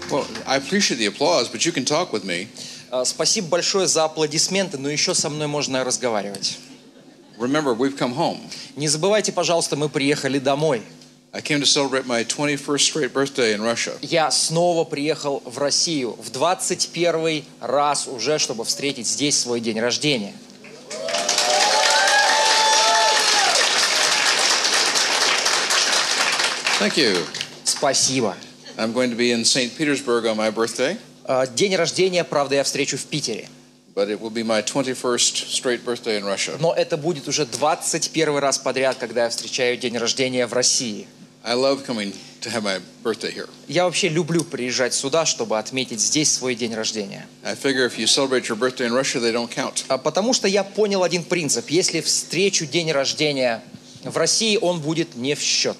Well, I appreciate the applause, but you can talk with me. Спасибо большое за аплодисменты, но еще со мной можно разговаривать. Remember, we've come home. Не забывайте, пожалуйста, мы приехали домой. I came to celebrate my 21st straight birthday in Russia. Я снова приехал в Россию в 21 раз уже, чтобы встретить здесь свой день рождения. Thank you. Спасибо. I'm going to be in St. Petersburg on my birthday, День рождения, правда, я встречу в Питере. but it will be my 21st straight birthday in Russia. Но это будет уже 21 раз подряд, когда я встречаю день рождения в России. I love coming to have my birthday here. Я вообще люблю приезжать сюда, чтобы отметить здесь свой день рождения. I figure if you celebrate your birthday in Russia, they don't count. Потому что я понял один принцип. Если встречу день рождения в России, он будет не в счет.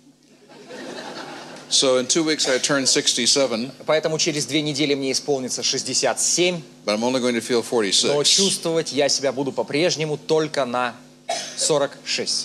So in 2 weeks I turn 67, Поэтому через 2 недели мне исполнится 67, but I'm only going to feel но 46. чувствовать я себя буду по-прежнему только на 46.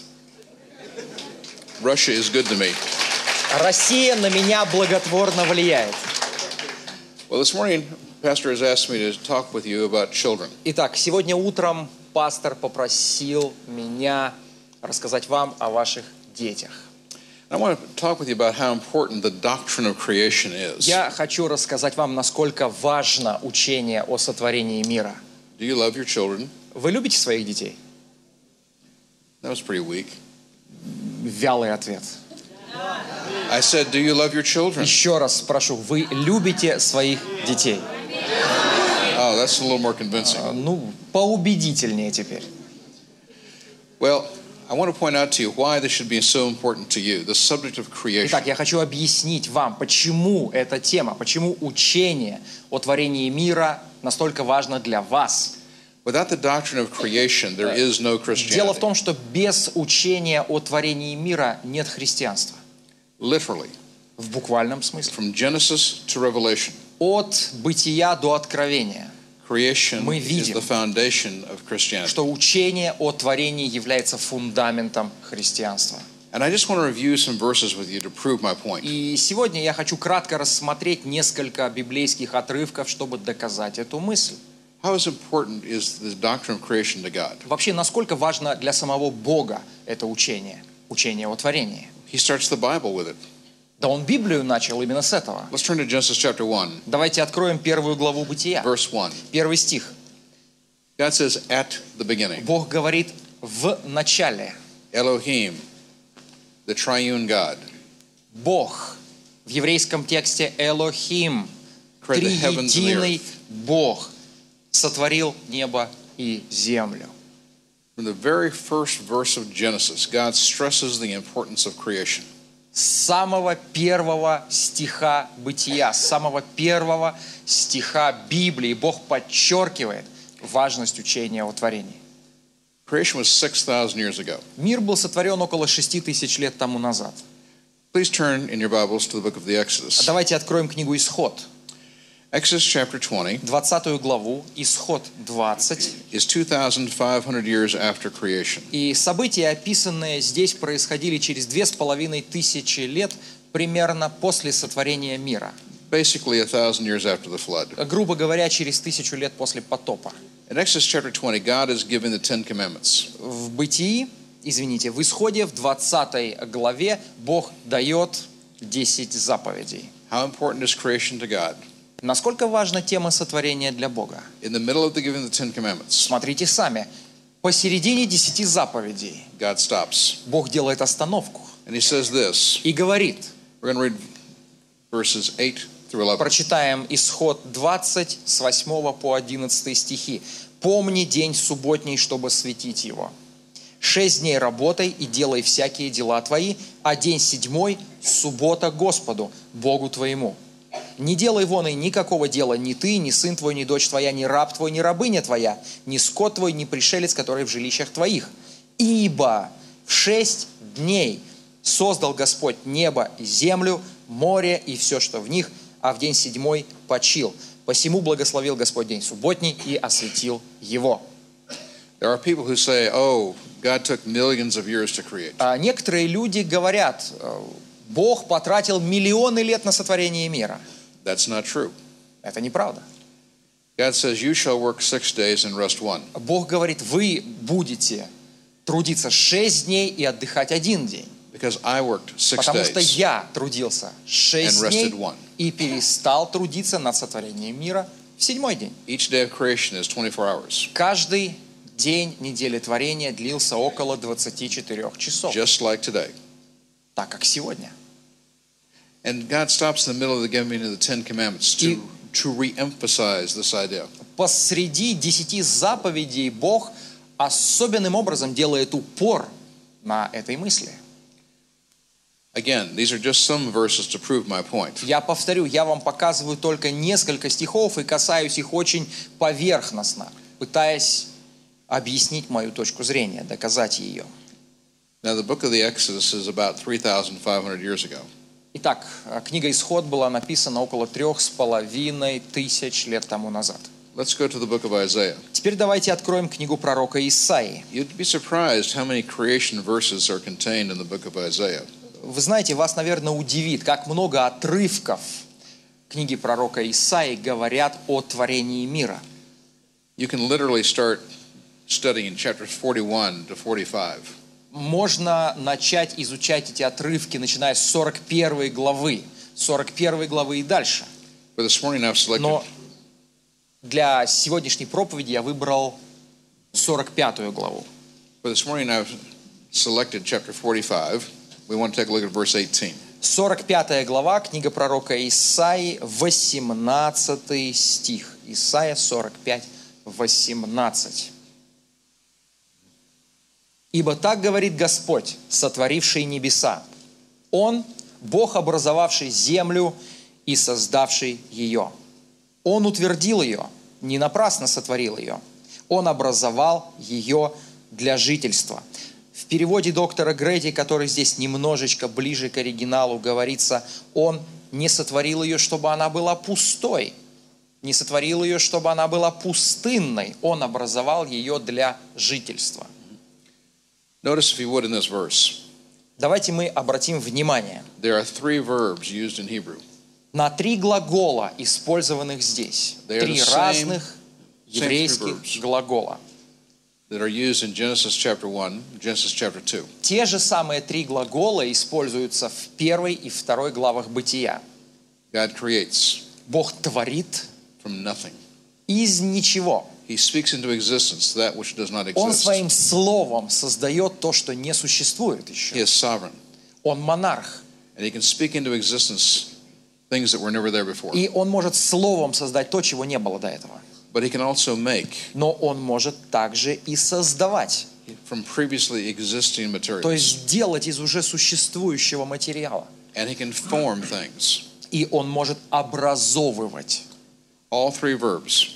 Russia is good to me. Россия на меня благотворно влияет. Well, this morning, Pastor has asked me to talk with you about children. Итак, сегодня утром пастор попросил меня рассказать вам о ваших детях. I want to talk with you about how important the doctrine of creation is. Я хочу рассказать вам, насколько важно учение о сотворении мира. Do you love your children? Вы любите своих детей? That was pretty weak. Вялый ответ. I said, do you love your children? Еще раз спрошу, вы любите своих детей? Oh, that's a little more convincing. Ну, поубедительнее теперь. Well, I want to point out to you why this should be so important to you, the subject of creation. Итак, я хочу объяснить вам, почему эта тема, почему учение о творении мира настолько важно для вас. Without the doctrine of creation, there is no Дело в Christianity. том, что без учения о творении мира нет христианства. Literally, В буквальном смысле. from Genesis to Revelation, От бытия до откровения. creation Мы is видим, the foundation of Christianity. Что учение о творении является фундаментом христианства. And I just want to review some verses with you to prove my point. И сегодня я хочу кратко рассмотреть несколько библейских отрывков, чтобы доказать эту мысль. How important is the doctrine of creation to God? Вообще, насколько важно для самого Бога это учение о творении? He starts the Bible with it. Да он Библию начал именно с этого. Let's turn to Genesis chapter 1, Давайте откроем первую главу Бытия, verse 1. первый стих. God says, at the beginning, Бог говорит в начале. Elohim, the triune God, Бог. В еврейском тексте Элохим. created the heavens and the Триединый earth. Бог сотворил небо и землю. From the very first verse of Genesis, God stresses the importance of creation. С самого первого стиха Бытия, с самого первого стиха Библии Бог подчеркивает важность учения о творении. Creation was 6,000 years ago. Мир был сотворен около 6000 лет тому назад. Please turn in your Bibles to the book of the Exodus. Давайте откроем книгу Исход, Exodus chapter 20 20 главу, Исход 20. is 2,500 years after creation. И события, описанные здесь, происходили через 2500 лет примерно после сотворения мира. Basically 1,000 years after the flood. Грубо говоря, через 1000 лет после потопа. In Exodus chapter 20, God is giving the Ten Commandments. В в Исходе, в 20 главе, Бог дает 10 заповедей. How important is creation to God? Насколько важна тема сотворения для Бога? In the middle of the giving the Ten Commandments, Смотрите сами. Посередине 10 заповедей God stops. Бог делает остановку And he says this. и говорит, We're going to read verses 8 through 11. прочитаем Исход 20 с 8 по 11 стихи. «Помни день субботний, чтобы светить его. 6 дней работай и делай всякие дела твои, а день 7 – суббота Господу, Богу твоему. Не делай вон и никакого дела ни ты, ни сын твой, ни дочь твоя, ни раб твой, ни рабыня твоя, ни скот твой, ни пришелец, который в жилищах твоих. Ибо в 6 дней создал Господь небо и землю, море и все, что в них, а в день 7 почил. Посему благословил Господь день субботний и осветил его». There are people who say, oh, God took millions of years to create. Некоторые люди говорят, Бог потратил миллионы лет на сотворение мира. That's not true. Это неправда. God says, you shall work 6 days and rest 1. Бог говорит, вы будете трудиться 6 дней и отдыхать 1 день. Because I worked 6 Потому что days я трудился 6 and дней rested 1. и перестал трудиться над сотворением мира в 7-й день. Each day of creation is 24 hours, Каждый день недели творения длился около 24 часов, just like today. так как сегодня. And God stops in the middle of the giving of the Ten Commandments to re-emphasize this idea. Посреди 10 заповедей Бог особенным образом делает упор на этой мысли. Again, these are just some verses to prove my point. Я повторю, я вам показываю только несколько стихов и касаюсь их очень поверхностно, пытаясь объяснить мою точку зрения, доказать ее. Now, the book of the Exodus is about 3,500 years ago. Итак, книга «Исход» была написана около 3500 лет тому назад. Let's go to the book of Isaiah. Теперь давайте откроем книгу пророка Исаии. You'd be surprised how many creation verses are contained in the book of Isaiah. Вы знаете, вас, наверное, удивит, как много отрывков книги пророка Исаии говорят о творении мира. You can literally start studying in chapters 41 to 45. Можно начать изучать эти отрывки, начиная с 41 главы и дальше. For this morning, I've selected Но для сегодняшней проповеди я выбрал 45 главу. For this morning, I've selected chapter 45. We want to take a look at verse 18. 45 глава, книга пророка Исаии, 18 стих. Исаия 45, 18. «Ибо так говорит Господь, сотворивший небеса. Он, Бог, образовавший землю и создавший ее. Он утвердил ее, не напрасно сотворил ее. Он образовал ее для жительства». В переводе доктора Грэди, который здесь немножечко ближе к оригиналу, говорится, он не сотворил ее, чтобы она была пустой, не сотворил ее, чтобы она была пустынной. Он образовал ее для жительства. Notice, if you would, in this verse, Давайте мы обратим внимание there are 3 verbs used in Hebrew. на 3 глагола, использованных здесь. They are 3 the same разных three еврейских verbs. глагола. That are used in Genesis chapter 1, Genesis chapter 2. Те же самые 3 глагола используются в 1 и 2 главах Бытия. God creates Бог творит from nothing. из ничего. He speaks into existence that which does not Он exist. своим словом создает то, что не существует He еще. is sovereign. Он монарх. And he can speak into existence things that were never there before. И он может словом создать то, чего не было до этого. But he can also make Но он может также и создавать. from previously existing То materials. есть делать из уже существующего материала. And he can form things. И он может образовывать. All 3 verbs,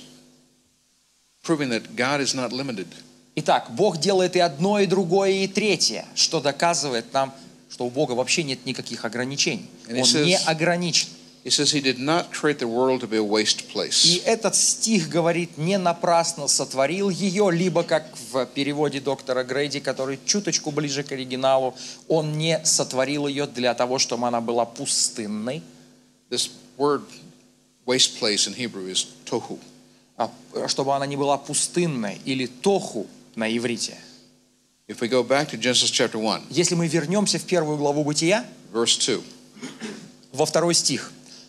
proving that God is not limited. Итак, Бог делает и одно, и другое, и третье, что доказывает нам, что у Бога вообще нет никаких ограничений. And he Он says- не ограничен. He says he did not create the world to be a waste И place. этот стих говорит, не напрасно сотворил ее, либо, как в переводе доктора Грейди, который чуточку ближе к оригиналу, он не сотворил ее для того, чтобы она была пустынной, This word waste place in Hebrew is tohu. а чтобы она не была пустынной, или тоху на иврите. If we go back to Genesis chapter 1, Если мы вернемся в 1 главу Бытия, verse 2. во 2 стих,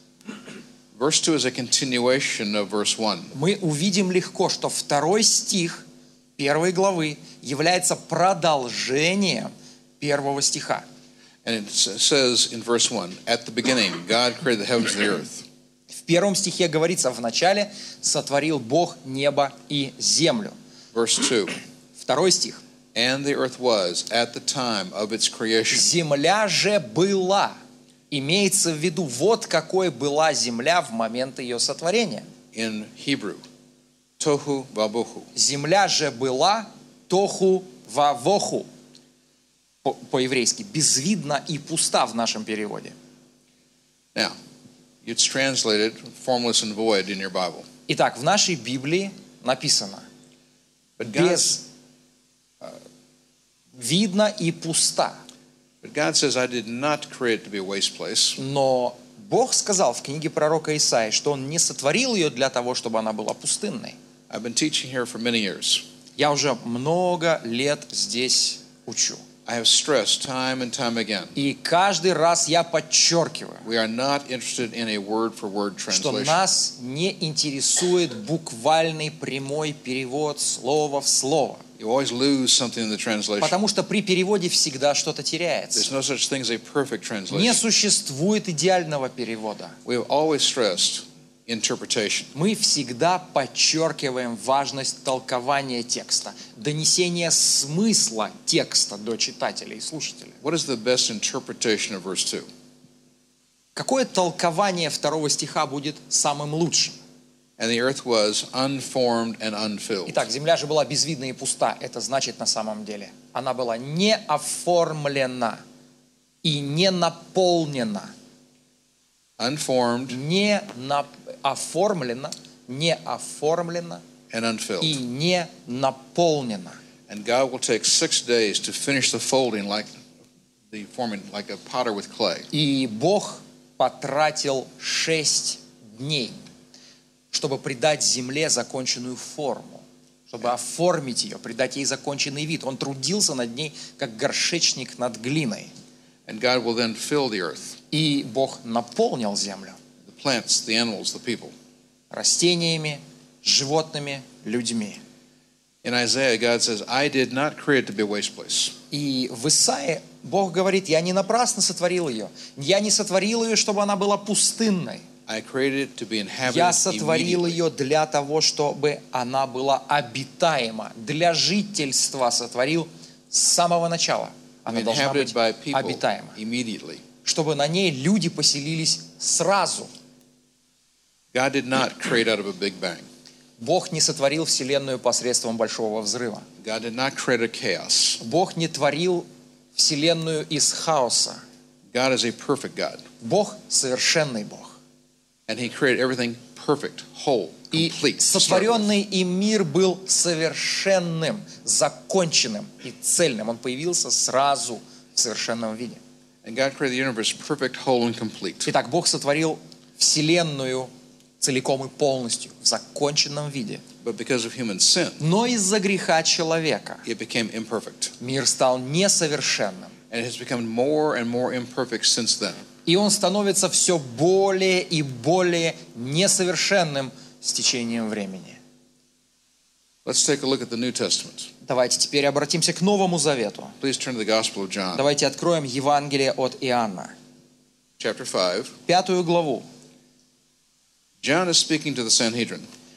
Verse 2 is a continuation of verse 1. мы увидим легко, что 2 стих 1 главы является продолжением 1 стиха. And it says in verse 1, at the beginning, God created the heavens and the earth. В 1 стихе говорится, вначале сотворил Бог небо и землю. Verse 2, 2 стих. and the earth was at the time of its creation. Земля же была. Имеется в виду, вот какой была земля в момент ее сотворения. In Hebrew, tohu vabohu. Земля же была тоху вавоху. По-еврейски. Безвидна и пуста в нашем переводе. Now, it's translated formless and void in your Bible. Итак, в нашей Библии написано But God, без видно и пуста. but God says, I did not create it to be a waste place. Но Бог сказал в книге пророка Исаии, что Он не сотворил ее для того, чтобы она была пустынной. I've been teaching here for many years. Я уже много лет здесь учу. I have stressed time and time again. И каждый раз я подчеркиваю, We are not interested in a word-for-word что translation. нас не интересует буквальный прямой перевод слова в слово. You always lose something in the translation. Потому что при переводе всегда что-то There's теряется. no such thing as a perfect Не translation. существует идеального перевода. We have always stressed interpretation. Мы всегда подчеркиваем важность толкования текста, донесения смысла текста до читателей и слушателей. What is the best interpretation of verse 2? Какое толкование 2 стиха будет самым лучшим? And the earth was unformed and unfilled. Итак, земля же была безвидна и пуста. Это значит на самом деле, она была не оформлена и не наполнена. Unformed Оформлена, не оформлена and unfilled. и не наполнена. And God will take 6 days to finish the folding like the forming like a potter with clay. И Бог потратил 6 дней, чтобы придать земле законченную форму, чтобы оформить ее, придать ей законченный вид. Он трудился над ней, как горшечник над глиной. And God will then fill the earth, И Бог наполнил землю the plants, the animals, the people. растениями, животными, людьми. In Isaiah, God says, I did not create it to be a waste place. И в Исаии Бог говорит, я не напрасно сотворил ее. Я не сотворил ее, чтобы она была пустынной. I created it to be Я inhabited сотворил immediately. ее для того, чтобы она была обитаема. Для жительства сотворил с самого начала. Она должна быть Inhabited by people обитаема. immediately. Чтобы на ней люди поселились сразу. God did not create out of a big bang. Бог не сотворил Вселенную посредством большого взрыва. God did not create a chaos. Бог не творил Вселенную из хаоса. God is a perfect God. Бог совершенный Бог. And He created everything perfect, whole, И complete. to start with. сотворенный им мир был совершенным, законченным и цельным. Он появился сразу в совершенном виде. And God created the universe perfect, whole, and complete. Итак, Бог сотворил Вселенную целиком и полностью, в законченном виде. But because of human sin, Но из-за греха человека it became imperfect. мир стал несовершенным. And it has become more and more imperfect since then. И он становится все более и более несовершенным с течением времени. Let's take a look at the New Testament. Давайте теперь обратимся к Новому Завету. Please turn to the Gospel of John, Давайте откроем Евангелие от Иоанна, chapter 5. 5 главу. John is speaking to the Sanhedrin.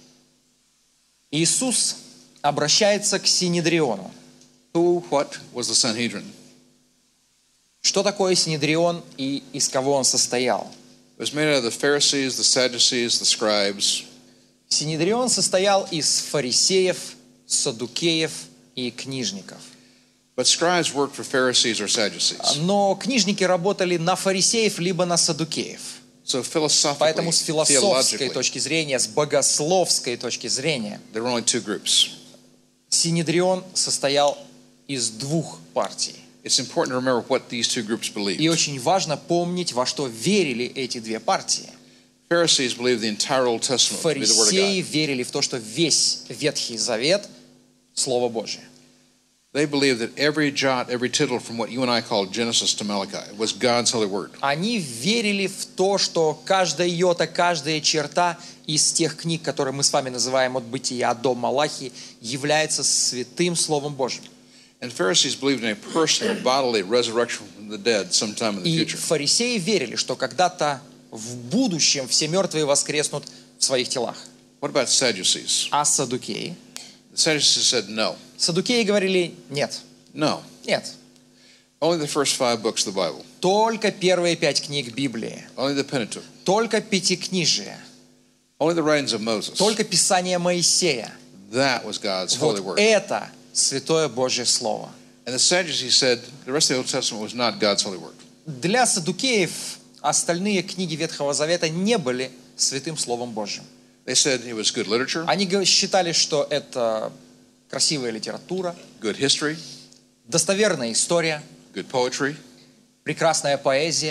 Иисус обращается к Синедриону. What was the Sanhedrin? Что такое Синедрион и из кого он состоял? It was made out of the Pharisees, the Sadducees, the scribes. Синедрион состоял из фарисеев, саддукеев и книжников. But scribes worked for Pharisees or Sadducees. Но книжники работали на фарисеев либо на саддукеев. So philosophically, Поэтому с философской theologically, точки зрения, с богословской точки зрения, there were only two groups. Синедрион состоял из двух партий. It's important to remember what these two groups believed. И очень важно помнить, во что верили эти две партии. Pharisees believed the entire Old Testament to be the Word of Фарисеи God. верили в то, что весь Ветхий Завет – Слово Божие. They believed that every jot, every tittle from what you and I call Genesis to Malachi was God's holy word. Они верили в то, что каждая йота, каждая черта из тех книг, которые мы с вами называем от Бытия до Малахии, является святым Словом Божьим. And Pharisees believed in a personal, bodily resurrection from the dead sometime in the И future. фарисеи верили, что когда-то в будущем все мертвые воскреснут в своих телах. What about Sadducees? А саддукеи? The Sadducees said no. Саддукеи говорили нет, No. нет. Only the first 5 books of the Bible. Только первые 5 книг Библии, Only the Pentateuch. только Пятикнижие, Only the writings of Moses. только Писание Моисея. That was God's holy Вот word. это Святое Божье Слово. And the Sadducees said the rest of the Old Testament was not God's holy word. Для саддукеев остальные книги Ветхого Завета не были святым Словом Божьим. They said it was good literature, Они считали, что это красивая литература, good history, достоверная история, good poetry, прекрасная поэзия,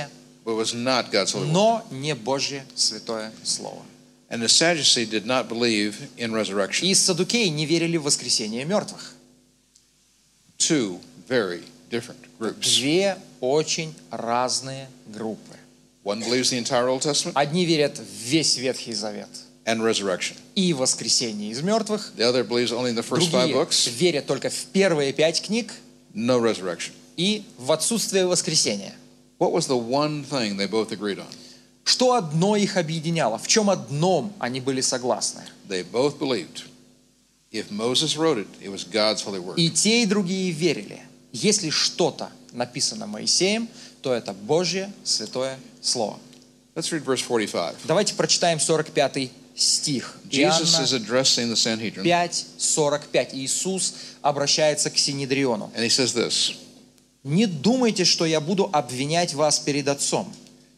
but was not God's holy word. но не Божье святое слово. And the Sadducees did not believe in resurrection. И саддукеи не верили в воскресение мертвых. Two very different groups. Две очень разные группы. One believes the entire Old Testament Одни верят в весь Ветхий Завет and resurrection. и воскресение из мертвых, The other believes only in the first 5 другие books, верят только в первые 5 книг no resurrection. и в отсутствие воскресения. What was the one thing they both agreed on? Что одно их объединяло? В чем одном они были согласны? They both believed if Moses wrote it, it was God's holy word. И те, и другие верили. Если что-то написано Моисеем, то это Божье святое слово. Let's read verse 45. Давайте прочитаем 45 стих. Jesus is Иоанна addressing the Sanhedrin, 5:45. Иисус обращается к Синедриону. and he says this: «Не думайте, что я буду обвинять вас перед Отцом.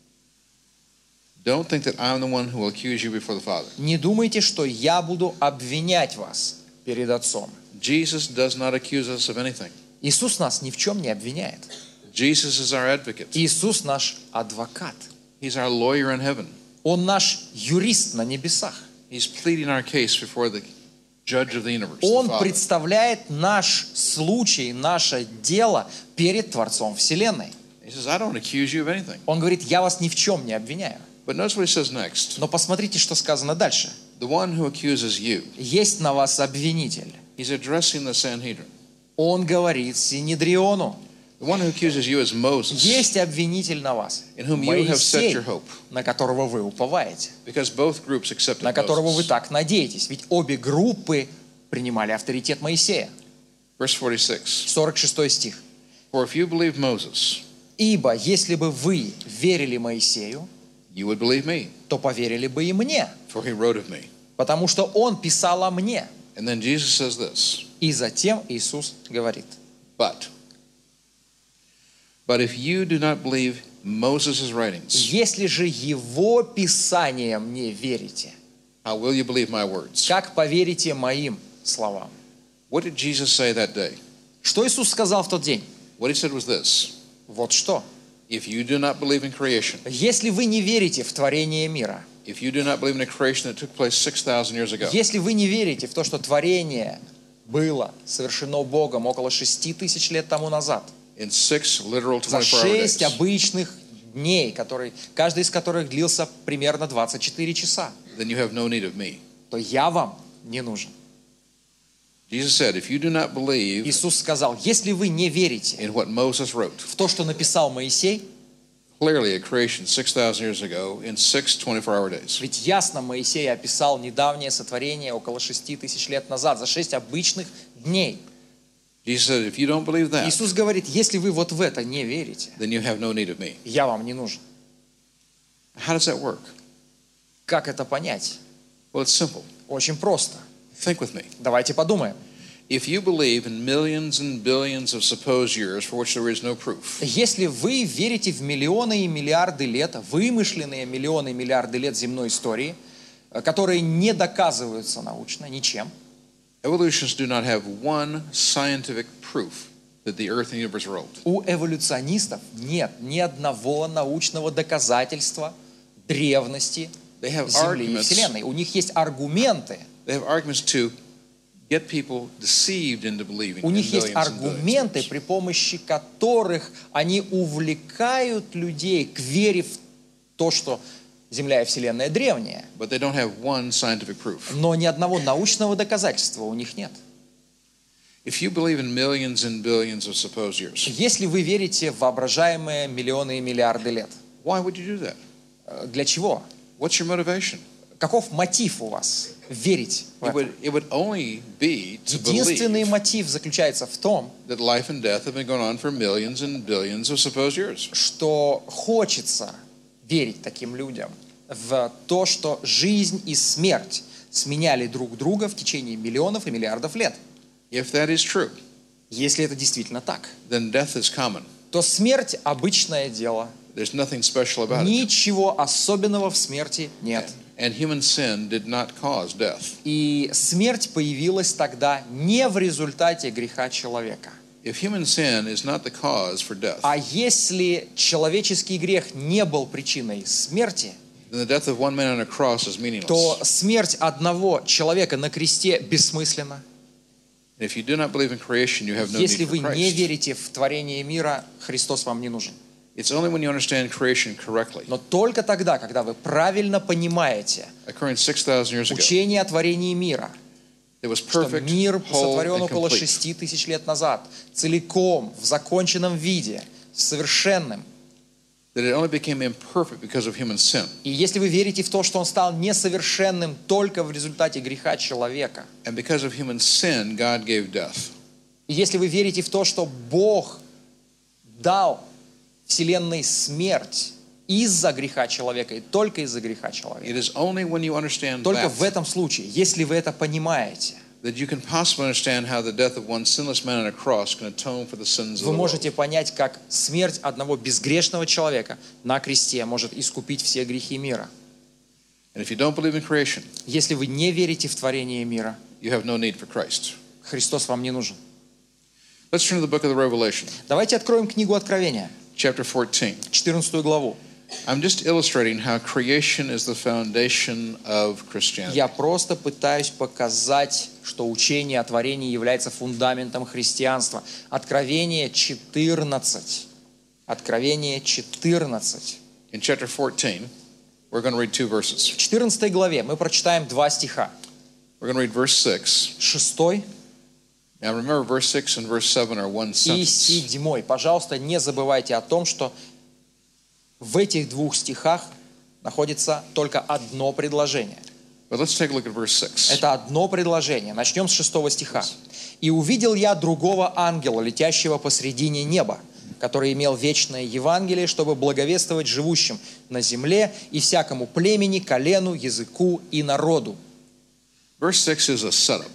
Don't think that I'm the one who will accuse you before the Father. Не думайте, что я буду обвинять вас перед Отцом». Jesus does not accuse us of anything. Иисус нас ни в чем не обвиняет. Jesus is our advocate. Иисус наш адвокат. He's our lawyer in heaven. Он наш юрист на небесах. He's pleading our case before the judge of the universe, the Он Father. представляет наш случай, наше дело перед Творцом Вселенной. He says, I don't accuse you of anything. Он говорит, я вас ни в чем не обвиняю. But notice what he says next. Но посмотрите, что сказано дальше. The one who accuses you, Есть на вас обвинитель. he's addressing the Sanhedrin. Он говорит Синедриону. The one who accuses you is Moses, Есть обвинитель на вас. in whom you have set Моисей, your hope. на которого вы уповаете. Because both groups accepted На которого вы Moses. так надеетесь. Ведь обе группы принимали авторитет Моисея. Verse 46. 46 стих. For if you believe Moses, Ибо если бы вы верили Моисею, you would believe me, то поверили бы и мне. for he wrote of me. Потому что он писал о мне. And then Jesus says this, И затем Иисус говорит. But if you do not believe Moses' writings, Если же его писаниям не верите, how will you believe my words? как поверите моим словам? What did Jesus say that day? Что Иисус сказал в тот день? What he said was this: Вот что. if you do not believe in creation, Если вы не верите в творение мира, if you do not believe in a creation that took place 6,000 years ago, если вы не верите в то, что творение было совершено Богом около 6000 лет тому назад, in 6 literal за 24-hour 6 days, обычных дней, каждый из которых длился примерно 24 часа, then you have no need of me. то я вам не нужен. Jesus said, if you do not believe Иисус сказал, если вы не верите in what Moses wrote, в то, что написал Моисей, clearly a creation 6,000 years ago in 6 24-hour days, ведь ясно Моисей описал недавнее сотворение около 6000 лет назад, за 6 обычных дней. Jesus said, if you don't believe that, Иисус говорит, если вы вот в это не верите, then you have no need of me. я вам не нужен. How does that work? Как это понять? Well, it's simple. Очень просто. Think with me. Давайте подумаем. If you believe in millions and billions of supposed years for which there is no proof, Если вы верите в миллионы и миллиарды лет, вымышленные миллионы и миллиарды лет земной истории, которые не доказываются научно ничем, evolutionists do not have one scientific proof that the earth and universe are old. у эволюционистов нет ни одного научного доказательства древности They have Земли и arguments. Вселенной. У них есть аргументы. They have arguments to get people deceived into believing У in них есть millions and billions of аргументы, years. при помощи которых они увлекают людей к вере в то, что Земля и Вселенная древняя. But they don't have one scientific proof. Но ни одного научного доказательства у них нет. If you believe in millions and billions of supposed years, Если вы верите в воображаемые миллионы и миллиарды лет, why would you do that? для чего? What's your motivation? Каков мотив у вас верить в это? It would only be to Единственный believe мотив заключается в том, that life and death have been going on for millions and billions of supposed years. что хочется верить таким людям в то, что жизнь и смерть сменяли друг друга в течение миллионов и миллиардов лет. If that is true, Если это действительно так, then death is common. то смерть – обычное дело. There's nothing special about it. Ничего особенного в смерти нет. And human sin did not cause death. И смерть появилась тогда не в результате греха человека. It If human sin is not the cause for death, А если человеческий грех не был причиной смерти, then the death of one man on a cross is meaningless. то смерть одного человека на кресте бессмысленна. And if you do not believe in creation, you have no need Если for вы не Christ. верите в творение мира, Христос вам не нужен. It's only when you understand creation correctly. Но только тогда, когда вы правильно понимаете Occurring 6,000 years ago, учение о творении мира, it was что perfect, мир whole, сотворен and около complete. 6000 лет назад, целиком, в законченном виде, совершенным. That it only became imperfect because of human sin. И если вы верите в то, что он стал несовершенным только в результате греха человека, And because of human sin, God gave death. и если вы верите в то, что Бог дал Вселенной смерть из-за греха человека и только из-за греха человека, It is only when you understand только в that этом случае, если вы это понимаете, that you can possibly understand how the death of one sinless man on a cross can atone for the sins of вы the world. можете понять, как смерть одного безгрешного человека на кресте может искупить все грехи мира. And if you don't believe in creation, Если вы не верите в творение мира, you have no need for Christ. Христос вам не нужен. Let's turn to the book of the Revelation, Давайте откроем книгу Откровения, chapter 14. 14 главу. I'm just illustrating how creation is the foundation of Christianity. Я просто пытаюсь показать, что учение о творении является фундаментом христианства. Откровение 14. Откровение 14. In chapter 14, we're going to read two verses. В 14 главе мы прочитаем два стиха. We're going to read verse 6. 6 Now remember, verse 6 and verse 7 are one и sentence. 7. Пожалуйста, не забывайте о том, что в этих двух стихах находится только одно предложение. But let's take a look at verse 6. Это одно предложение. Начнем с 6 стиха. «И увидел я другого ангела, летящего посредине неба, который имел вечное Евангелие, чтобы благовествовать живущим на земле и всякому племени, колену, языку и народу». Verse 6 is a setup.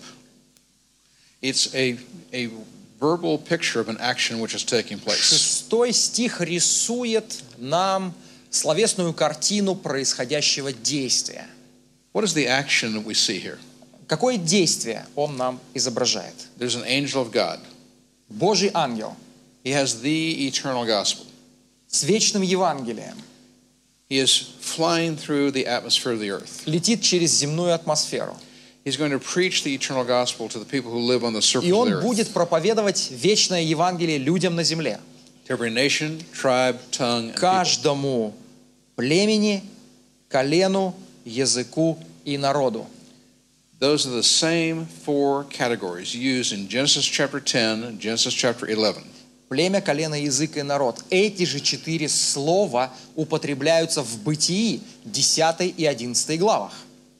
It's a verbal picture of an action which is taking place. 6 стих рисует нам словесную картину происходящего действия. What is the action that we see here? Какое действие он нам изображает? There's an angel of God. Божий ангел He has the eternal gospel. с вечным Евангелием He is flying through the atmosphere of the earth. летит через земную атмосферу. He's going to preach the eternal gospel to the people who live on the surface И of the он earth. будет проповедовать вечное Евангелие людям на земле. To every nation, tribe, tongue, and people. Каждому племени, колену, языку и народу. Those are the same four categories used in Genesis chapter 10 and Genesis chapter 11. Племя, колено, язык и народ. Эти же 4 слова употребляются в Бытии 10 и 11 главах.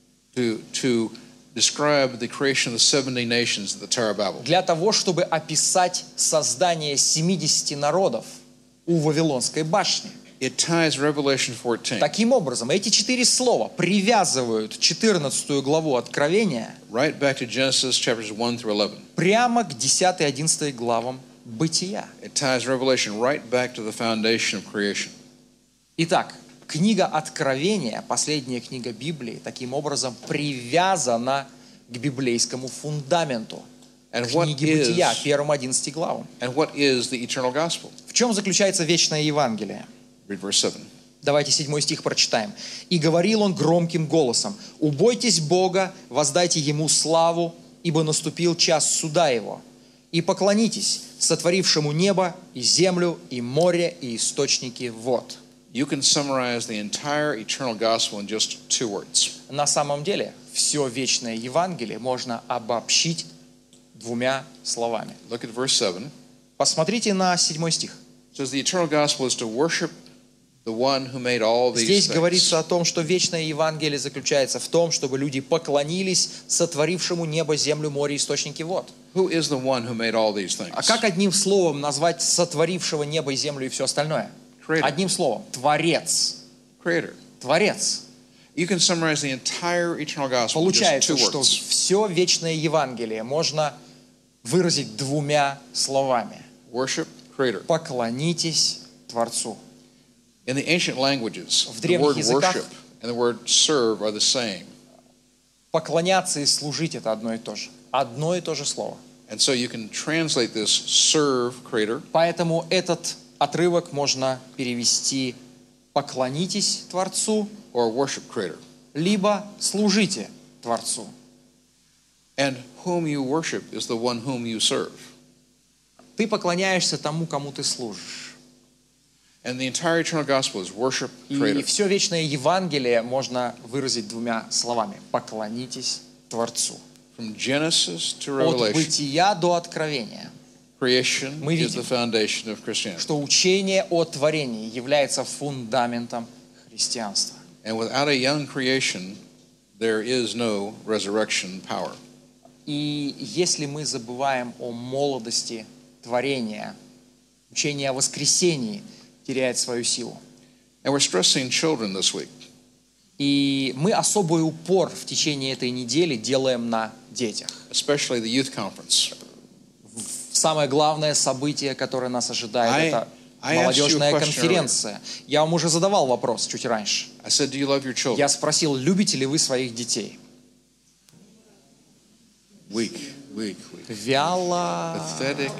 To describe the creation of the 70 nations at the Tower of Babel. Для того, чтобы описать создание 70 народов у Вавилонской башни. It ties Revelation 14 Таким образом, эти 4 слова привязывают 14 главу Откровения right back to Genesis chapters 1 through 11. прямо к 10 и 11 главам Бытия. It ties Revelation right back to the foundation of creation. Итак, книга Откровения, последняя книга Библии, таким образом привязана к библейскому фундаменту. And what Книги Бытия, is, первым 11 главам. and what is the eternal gospel? В чем заключается вечное Евангелие? Read verse 7. Давайте 7 стих прочитаем. «И говорил он громким голосом: убойтесь Бога, воздайте Ему славу, ибо наступил час суда Его. И поклонитесь сотворившему небо и землю, и море, и источники вод». You can summarize the entire eternal gospel in just two words. На самом деле, все вечное Евангелие можно обобщить двумя словами. Look at verse 7. Посмотрите на 7 стих. It says the eternal gospel is to worship the one who made all these Здесь things. говорится о том, что вечное Евангелие заключается в том, чтобы люди поклонились сотворившему небо, землю, море, источники вод. Who is the one who made all these things? А как одним словом назвать сотворившего небо и землю и все остальное? Creator. Одним словом. Творец. Creator. Творец. You can summarize the entire eternal gospel in just Получается, two что words. все вечное Евангелие можно выразить двумя словами. Worship, Creator. Поклонитесь Творцу. In the ancient languages, В the древних word языках worship and the word serve are the same. Поклоняться и служить – это одно и то же. Одно и то же слово. And so you can translate this serve Creator, Поэтому этот отрывок можно перевести «поклонитесь Творцу», or worship Creator. либо «служите Творцу». And whom you worship is the one whom you serve. Ты поклоняешься тому, кому ты служишь. And the entire eternal gospel is worship И Creator. все вечное Евангелие можно выразить двумя словами. Поклонитесь Творцу. From Genesis to От Revelation, бытия до откровения. creation Мы is the видим, foundation of Christianity. что учение о творении является фундаментом христианства. And without a young creation, there is no resurrection power. И если мы забываем о молодости творения, учение о воскресении теряет свою силу. And we're stressing children this week. И мы особый упор в течение этой недели делаем на детях. Especially the youth conference. Самое главное событие, которое нас ожидает, это I asked you a молодежная question конференция. Я вам уже задавал вопрос чуть раньше. I said, do you love your children? Я спросил, любите ли вы своих детей? Weak. Вяло, Pathetic.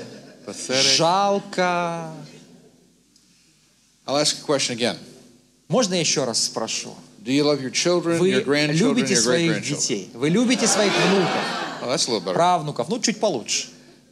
жалко. I'll ask a question again. Можно я еще раз спрошу? Do you love your children, Вы your grandchildren, любите your своих great-grandchildren? детей? Вы любите своих внуков, Oh, that's a little better. правнуков? Ну, чуть получше.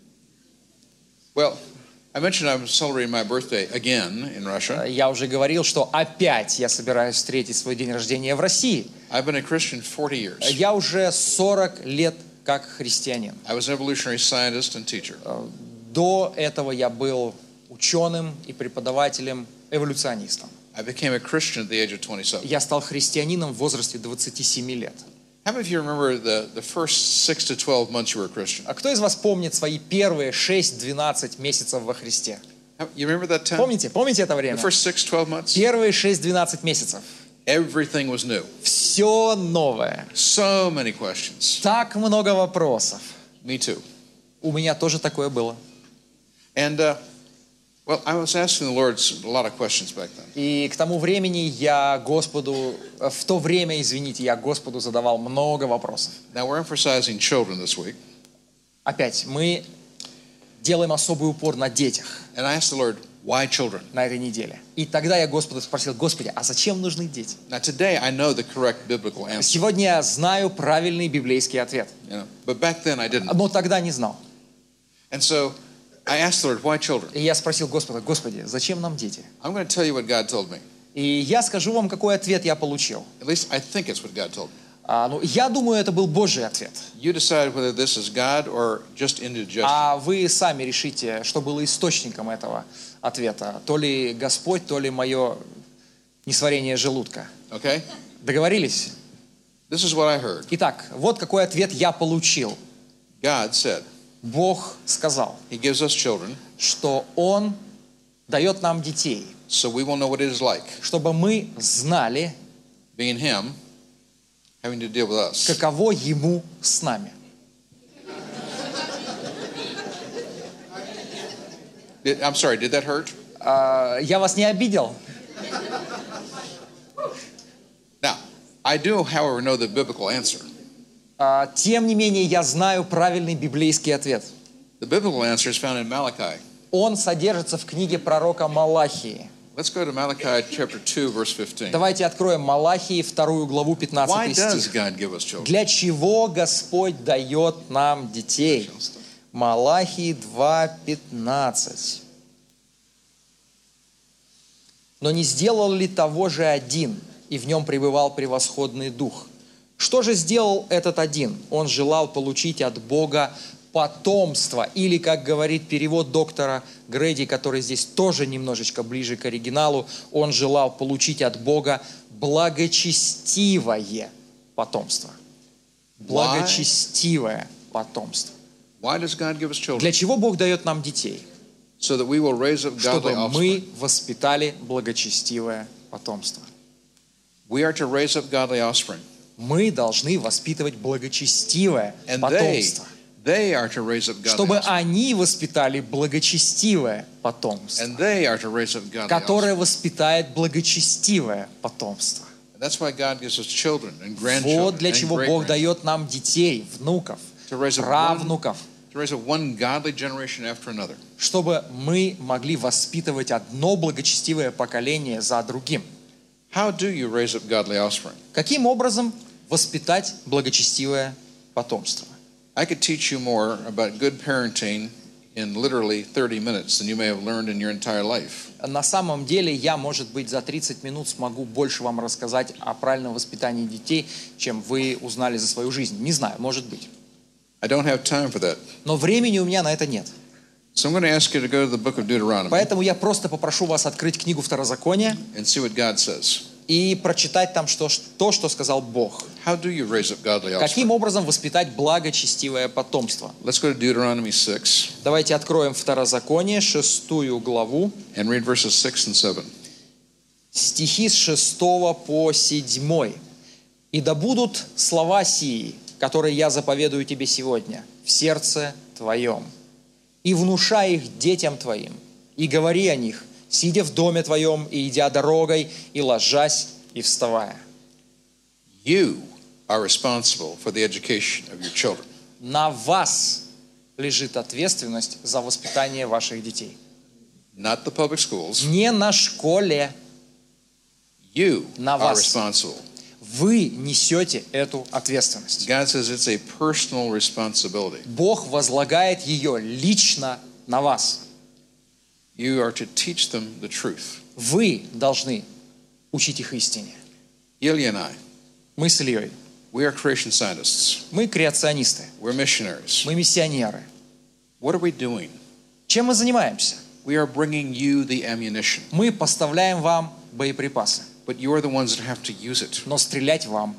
Well, I mentioned I'm celebrating my birthday again in Russia. Я уже говорил, что опять я собираюсь встретить свой день рождения в России. I've been a Christian 40 years. Я уже 40 лет как христианин. I was an evolutionary scientist and teacher. До этого я был ученым и преподавателем, эволюционистом. I became a Christian at the age of 27. Я стал христианином в возрасте 27 лет. How many of you remember the first 6 to 12 months you were a Christian? А кто из вас помнит свои первые 6-12 месяцев во Христе? You remember that time? Помните это The время? first 6-12 months? Первые 6-12 месяцев. Everything was new. Все новое. So many questions. Так много вопросов. Me too. У меня тоже такое было. And, well, I was asking the Lord a lot of questions back then. И к тому времени я Господу, в то время, извините, я Господу задавал много вопросов. Now, we're emphasizing children this week. Опять, мы делаем особый упор на детях And I asked the Lord, why children? на этой неделе. И тогда я Господу спросил, Господи, а зачем нужны дети? Now, today I know the correct biblical answer. Сегодня я знаю правильный библейский ответ, But back then I didn't. но тогда не знал. And so I asked the Lord, why children? И я спросил Господа, Господи, зачем нам дети? I'm going to tell you what God told me. И я скажу вам, какой ответ я получил. At least I think it's what God told me. Я думаю, это был Божий ответ. You decide whether this is God or just indigestion. А вы сами решите, что было источником этого ответа. То ли Господь, то ли мое несварение желудка. Okay? Договорились? This is what I heard. Итак, вот какой ответ я получил. God said, Бог сказал, He gives us children что Он дает нам детей, so we will know what it is like чтобы мы знали, being Him, having to deal with us. каково Ему с нами. I'm sorry, did that hurt? Я вас не обидел? Now, I do, however, know the biblical answer. Тем не менее, я знаю правильный библейский ответ. The biblical answer is found in Malachi. Он содержится в книге пророка Малахии. Let's go to Malachi chapter 2, verse 15. Давайте откроем Малахии, 2 главу, Why 15 does стих. God give us children? Для чего Господь дает нам детей? Малахии 2:15. Но не сделал ли того же один, и в нем пребывал превосходный дух? Что же сделал этот один? Он желал получить от Бога потомство, или, как говорит перевод доктора Грэди, который здесь тоже немножечко ближе к оригиналу, он желал получить от Бога благочестивое потомство. Благочестивое потомство. Why does God give us children? Для чего Бог дает нам детей? So that we will raise up Чтобы godly мы offspring. воспитали благочестивое потомство. We are to raise up godly offspring. Мы должны воспитывать благочестивое And потомство. they are to raise up godly Чтобы offspring. они воспитали благочестивое потомство, And they are to raise up godly которое offspring. воспитает благочестивое потомство. And that's why God gives us children and Вот grandchildren для and чего Бог great-grandchildren. дает нам детей, внуков, To raise up правнуков, to raise up one godly generation after another. чтобы мы могли воспитывать одно благочестивое поколение за другим. How do you raise up godly offspring? Каким образом воспитать благочестивое потомство? I could teach you more about good parenting in literally 30 minutes than you may have learned in your entire life. На самом деле я, может быть, за 30 минут смогу больше вам рассказать о правильном воспитании детей, чем вы узнали за свою жизнь. Не знаю, может быть. I don't have time for that. Но времени у меня на это нет. So I'm going to ask you to go to the book of Deuteronomy Поэтому я просто попрошу вас открыть книгу Второзакония and see what God says. и прочитать там то, что сказал Бог. How do you raise up godly offspring? Каким образом воспитать благочестивое потомство? Let's go to Deuteronomy 6 Давайте откроем Второзаконие, 6 главу, and read verses 6 and 7. стихи с 6 по 7. «И да будут слова сии, которые я заповедую тебе сегодня, в сердце твоем, и внушай их детям твоим, и говори о них, сидя в доме твоем, и идя дорогой, и ложась, и вставая». You are responsible for the education of your children. На вас лежит ответственность за воспитание ваших детей. Not the public schools. Не на школе. You На are вас. responsible. Вы несете эту ответственность. God says it's a personal responsibility. Бог возлагает ее лично на вас. You are to teach them the truth. Вы должны учить их истине. Ilya and I, Мы с Ильей. we are creation scientists. Мы креационисты. We're missionaries. Мы миссионеры. What are we doing? Чем мы занимаемся? We are bringing you the ammunition, Мы поставляем вам боеприпасы, but you are the ones that have to use it. но стрелять вам.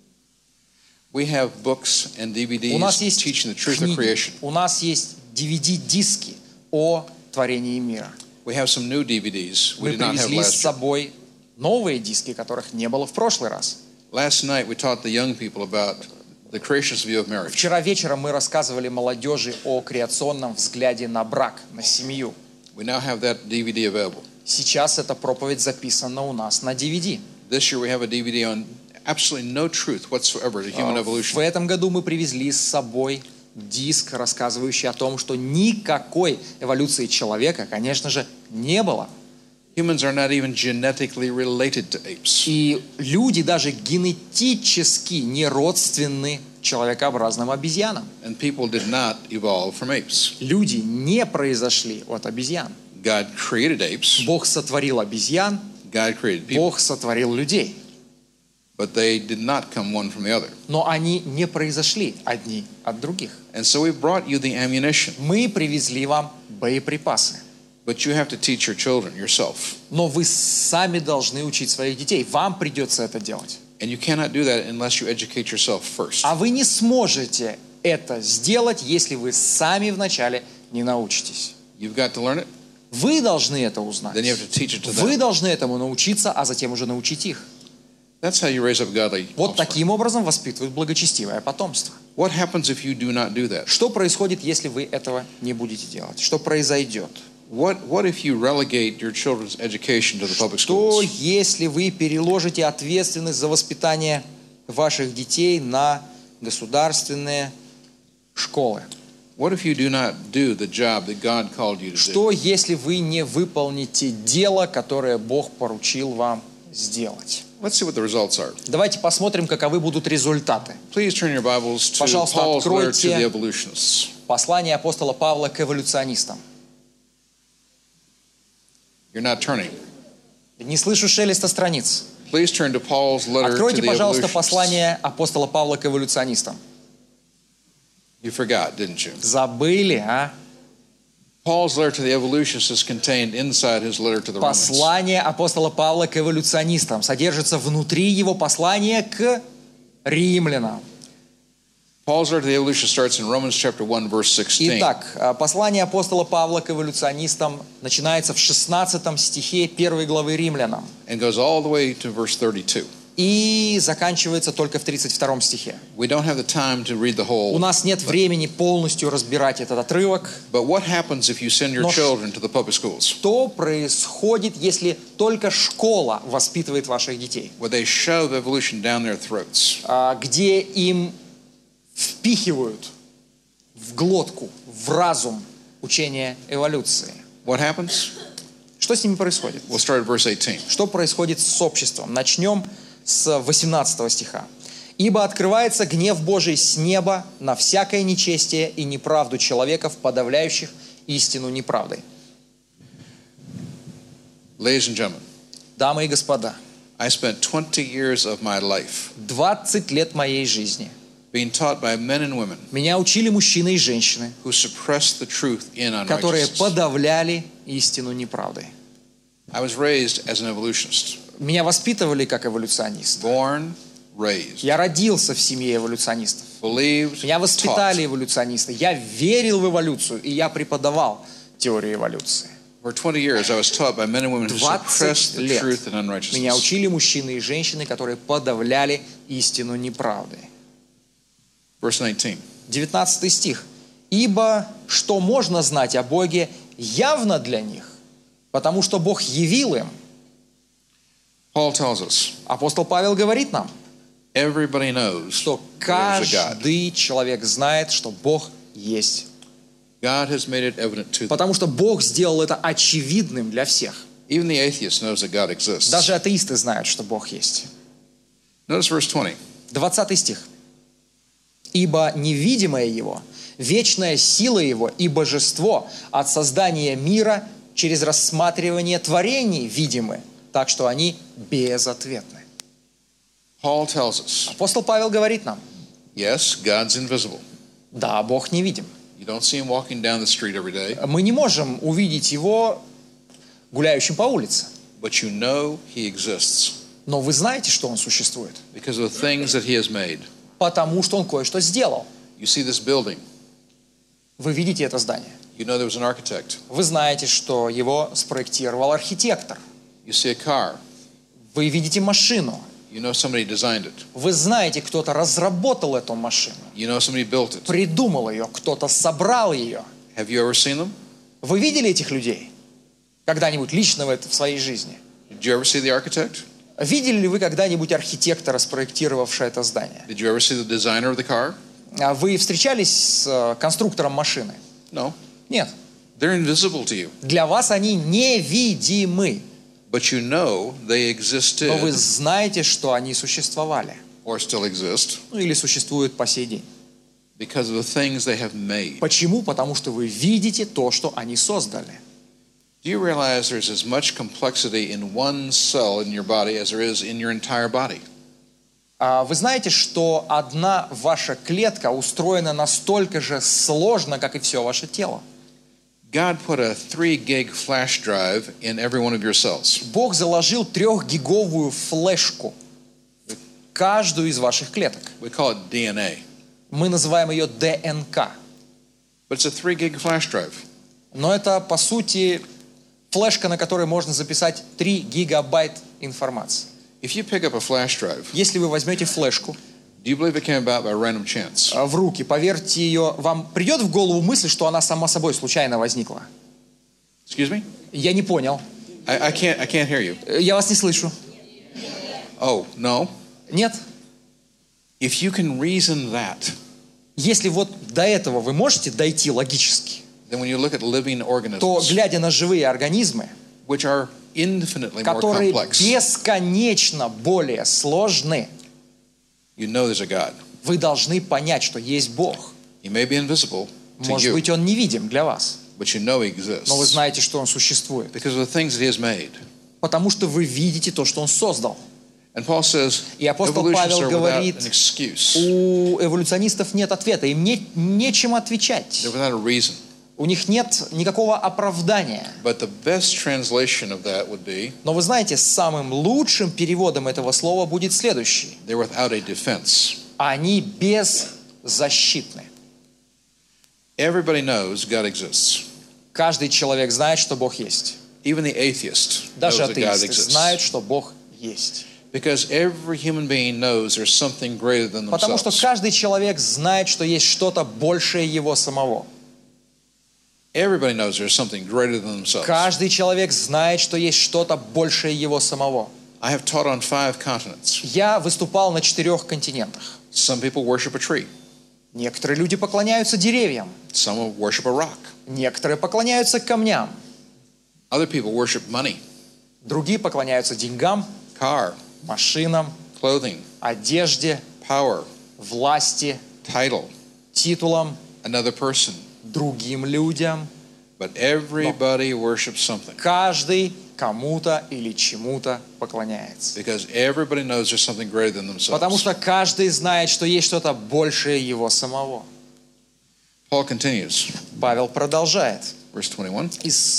We have books and У нас DVDs есть teaching the truth of книги, creation. у нас есть DVD-диски о творении мира. We have some new DVDs we Мы did not have привезли с last year. собой новые диски, которых не было в прошлый раз. Last night we taught the young people about the creationist view of marriage. Вчера вечером мы рассказывали молодежи о креационном взгляде на брак, на семью. We now have that DVD available. Сейчас эта проповедь записана у нас на DVD. This year we have a DVD on absolutely no truth whatsoever to human В evolution. этом году мы привезли с собой диск, рассказывающий о том, что никакой эволюции человека, конечно же, не было. Humans are not even genetically related to apes. И люди даже генетически не родственны человекообразным обезьянам. And people did not evolve from apes. Люди не произошли от обезьян. God created apes. Бог сотворил обезьян, God created people. Бог сотворил людей. But they did not come one from the other. Но они не произошли одни от других. And so we brought you the ammunition. Мы привезли вам боеприпасы. But you have to teach your children yourself. Но вы сами должны учить своих детей. Вам придется это делать. And you cannot do that unless you educate yourself first. А вы не сможете это сделать, если вы сами вначале не научитесь. You've got to learn it, Вы должны это узнать. then you have to teach it to Вы them. должны этому научиться, а затем уже научить их. That's how you raise up godly Вот offspring. таким образом воспитывают благочестивое потомство. What happens if you do not do that? Что происходит, если вы этого не будете делать? Что произойдет? What if you relegate your children's education to the public Что, schools? если вы переложите ответственность за воспитание ваших детей на государственные школы? What if you do not do the job that God called you to do? Что, если вы не выполните дело, которое Бог поручил вам сделать? Let's see what the results are. Давайте посмотрим, каковы будут результаты. Please turn your Bibles to Пожалуйста, Paul's letter to откройте. the evolutionists. Послание апостола Павла к эволюционистам. You're not turning. Не слышу шелеста страниц. Please turn to Paul's letter to Откройте, the пожалуйста, evolutionists. послание апостола Павла к эволюционистам. You forgot, didn't you? Забыли, а? Paul's letter to the evolutionists is contained inside his letter to the Romans. Послание апостола Павла к эволюционистам содержится внутри его послания к римлянам. Paul's letter to the evolutionists starts in Romans chapter 1, verse 16. Итак, послание апостола Павла к эволюционистам начинается в 16 стихе 1 главы римлянам And goes all the way to verse 32. и заканчивается только в 32 стихе. We don't have the time to read the У whole. нас нет времени полностью разбирать этот отрывок. But what happens if you send your Но children to the public schools, Что происходит, если только школа воспитывает ваших детей, where they shove evolution down their throats? где им впихивают в глотку, в разум учение эволюции. What happens? Что с ними происходит? We'll start at verse 18. Что происходит с обществом? Начнем с 18 стиха. «Ибо открывается гнев Божий с неба на всякое нечестие и неправду человеков, подавляющих истину неправдой». Ladies and gentlemen, Дамы и господа, I spent 20 years of my life 20 лет моей жизни being taught by men and women меня учили мужчины и женщины, who suppressed the truth in которые unrighteousness. подавляли истину неправдой. I was raised as an evolutionist. Меня воспитывали как эволюционист. Born, raised, Я родился в семье эволюционистов. believed, Меня воспитали taught. эволюционисты. Я верил в эволюцию, и я преподавал теорию эволюции. For 20 years, I was taught by men and women who 20 suppressed the лет truth in меня unrighteousness. учили мужчины и женщины, которые подавляли истину неправды. Verse 19. 19 стих. «Ибо что можно знать о Боге явно для них, потому что Бог явил им». Paul tells us, Апостол Павел говорит нам, everybody knows что there's a God. каждый человек знает, что Бог есть. God has made it evident to them. Потому что Бог сделал это очевидным для всех. Even the atheist knows that God exists. Даже атеисты знают, что Бог есть. Notice verse 20. 20 стих. «Ибо невидимое Его, вечная сила Его и божество от создания мира через рассматривание творений видимы, так что они безответны». Paul tells us, Апостол Павел говорит нам, yes, God's invisible. да, Бог невидим. You don't see him walking down the street every day, Мы не можем увидеть Его гуляющим по улице. but you know he exists Но вы знаете, что Он существует, because of the things that he has made. потому что Он кое-что сделал. You see this building. Вы видите это здание. You know there was an architect. Вы знаете, что его спроектировал архитектор. You see a car. Вы видите машину. You know somebody designed it. Вы знаете, кто-то разработал эту машину, You know somebody built it. придумал ее, кто-то собрал ее. Have you ever seen them? Вы видели этих людей когда-нибудь лично в своей жизни? Did you ever see the architect? Видели ли вы когда-нибудь архитектора, спроектировавшего это здание? Did you ever see the designer of the car? А вы встречались с конструктором машины? No. Нет. They're invisible to you. Для вас они невидимы. But you know they Но вы existed знаете, что они существовали. or still exist Ну, или существуют по сей день. because of the things they have made. Почему? Потому что вы видите то, что они создали. Do you realize there's as much complexity in one cell in your body as there is in your entire body? Вы знаете, что одна ваша клетка устроена настолько же сложно, как и все ваше тело. God put a 3 gig flash drive in every one of your cells. Бог заложил 3-гиговую флешку в каждую из ваших клеток. We call it DNA. Мы называем ее ДНК. But it's a 3 gig flash drive. Но это, по сути, флешка, на которой можно записать 3 гигабайт информации. If you pick up a flash drive, Если вы возьмете флешку do you believe it came about by random chance? в руки, поверьте ее, вам придет в голову мысль, что она сама собой случайно возникла? Excuse me? Я не понял. I can't hear you. Я вас не слышу. Oh, no. Нет? If you can reason that, Если вот до этого вы можете дойти логически, then when you look at living то, organisms, глядя на живые организмы, which are infinitely more которые complex, бесконечно более сложны, you know there's a God. вы должны понять, что есть Бог. He may be invisible to Может you, быть, Он невидим для вас, but you know he exists но вы знаете, что Он существует, because of the things that he has made. потому что вы видите то, что Он создал. And Paul says, И апостол evolutionists Павел are without говорит, an excuse. у эволюционистов нет ответа, им нечем отвечать. They're without a reason. У них нет никакого оправдания. But the best translation of that would be, Но вы знаете, самым лучшим переводом этого слова будет следующий. they're without a defense. Они беззащитны. Everybody knows God exists. Каждый человек знает, что Бог есть. Even the atheist knows Даже that God атеисты exists. знают, что Бог есть. Because every human being knows there's something greater than Потому что themselves. каждый человек знает, что есть что-то большее его самого. Everybody knows there's something greater than themselves. Каждый человек знает, что есть что-то большее его самого. I have taught on 5 continents. Я выступал на 4 континентах. Some people worship a tree. Некоторые люди поклоняются деревьям, Some will worship a rock. некоторые поклоняются камням, Other people worship money, другие поклоняются деньгам, car, машинам, clothing, одежде, power, власти, title, титулам, another person. другим людям. But everybody worships something Каждый кому-то или чему-то поклоняется. because everybody knows there's something greater than Потому themselves. что каждый знает, что есть что-то большее его самого. Paul continues, Павел продолжает. verse 21.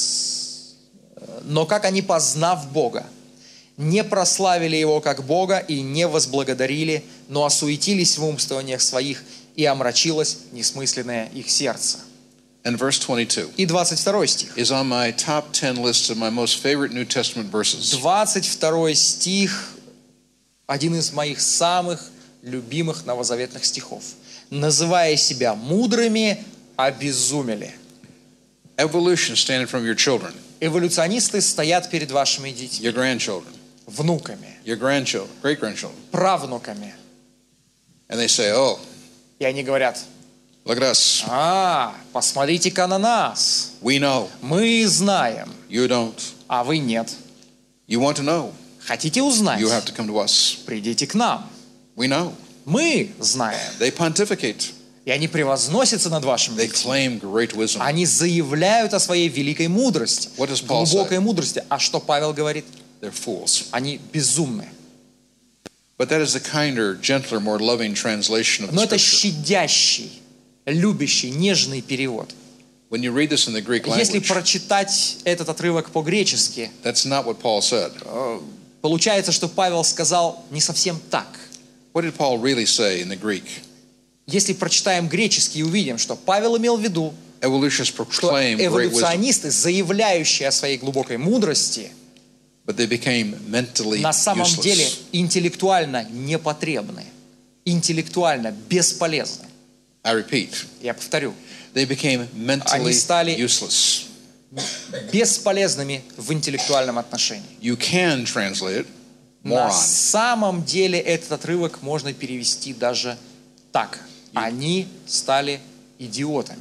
Но как они, познав Бога, не прославили Его как Бога и не возблагодарили, но осуетились в умствованиях своих, и омрачилось несмысленное их сердце. And verse 22 И 22 стих. is on my top 10 list of my most favorite New Testament verses. 22 стих, один из моих самых любимых новозаветных стихов. «Называя себя мудрыми, обезумели». Evolution standing from your children, Эволюционисты стоят перед вашими детьми, your grandchildren, внуками, your grandchildren, great-grandchildren. правнуками. And they say, oh, И они говорят: look at us. посмотрите-ка на нас. We know. Мы знаем, You don't. а вы нет. You want to know. Хотите узнать? You have to come to us. Придите к нам. We know. Мы знаем. They pontificate. И они превозносятся над вашими They детьми. claim great wisdom. Они заявляют о своей великой мудрости, What does Paul глубокой мудрости. А что Павел говорит? They're fools. Они безумны. But that is the kinder, gentler, more loving translation of Но the это scripture. щадящий, любящий, нежный перевод. When you read this in the Greek Если language, прочитать этот отрывок по-гречески, that's not what Paul said. получается, что Павел сказал не совсем так. What did Paul really say in the Greek? Если прочитаем греческий и увидим, что Павел имел в виду, Evolutionists что proclaim great wisdom, эволюционисты, заявляющие о своей глубокой мудрости, but they became mentally на самом деле useless. интеллектуально непотребны, интеллектуально бесполезны. I repeat, Я повторю, they became mentally Они стали- useless. бесполезными в интеллектуальном отношении. You can translate it, На moron. самом деле этот отрывок можно перевести даже так. Они стали идиотами.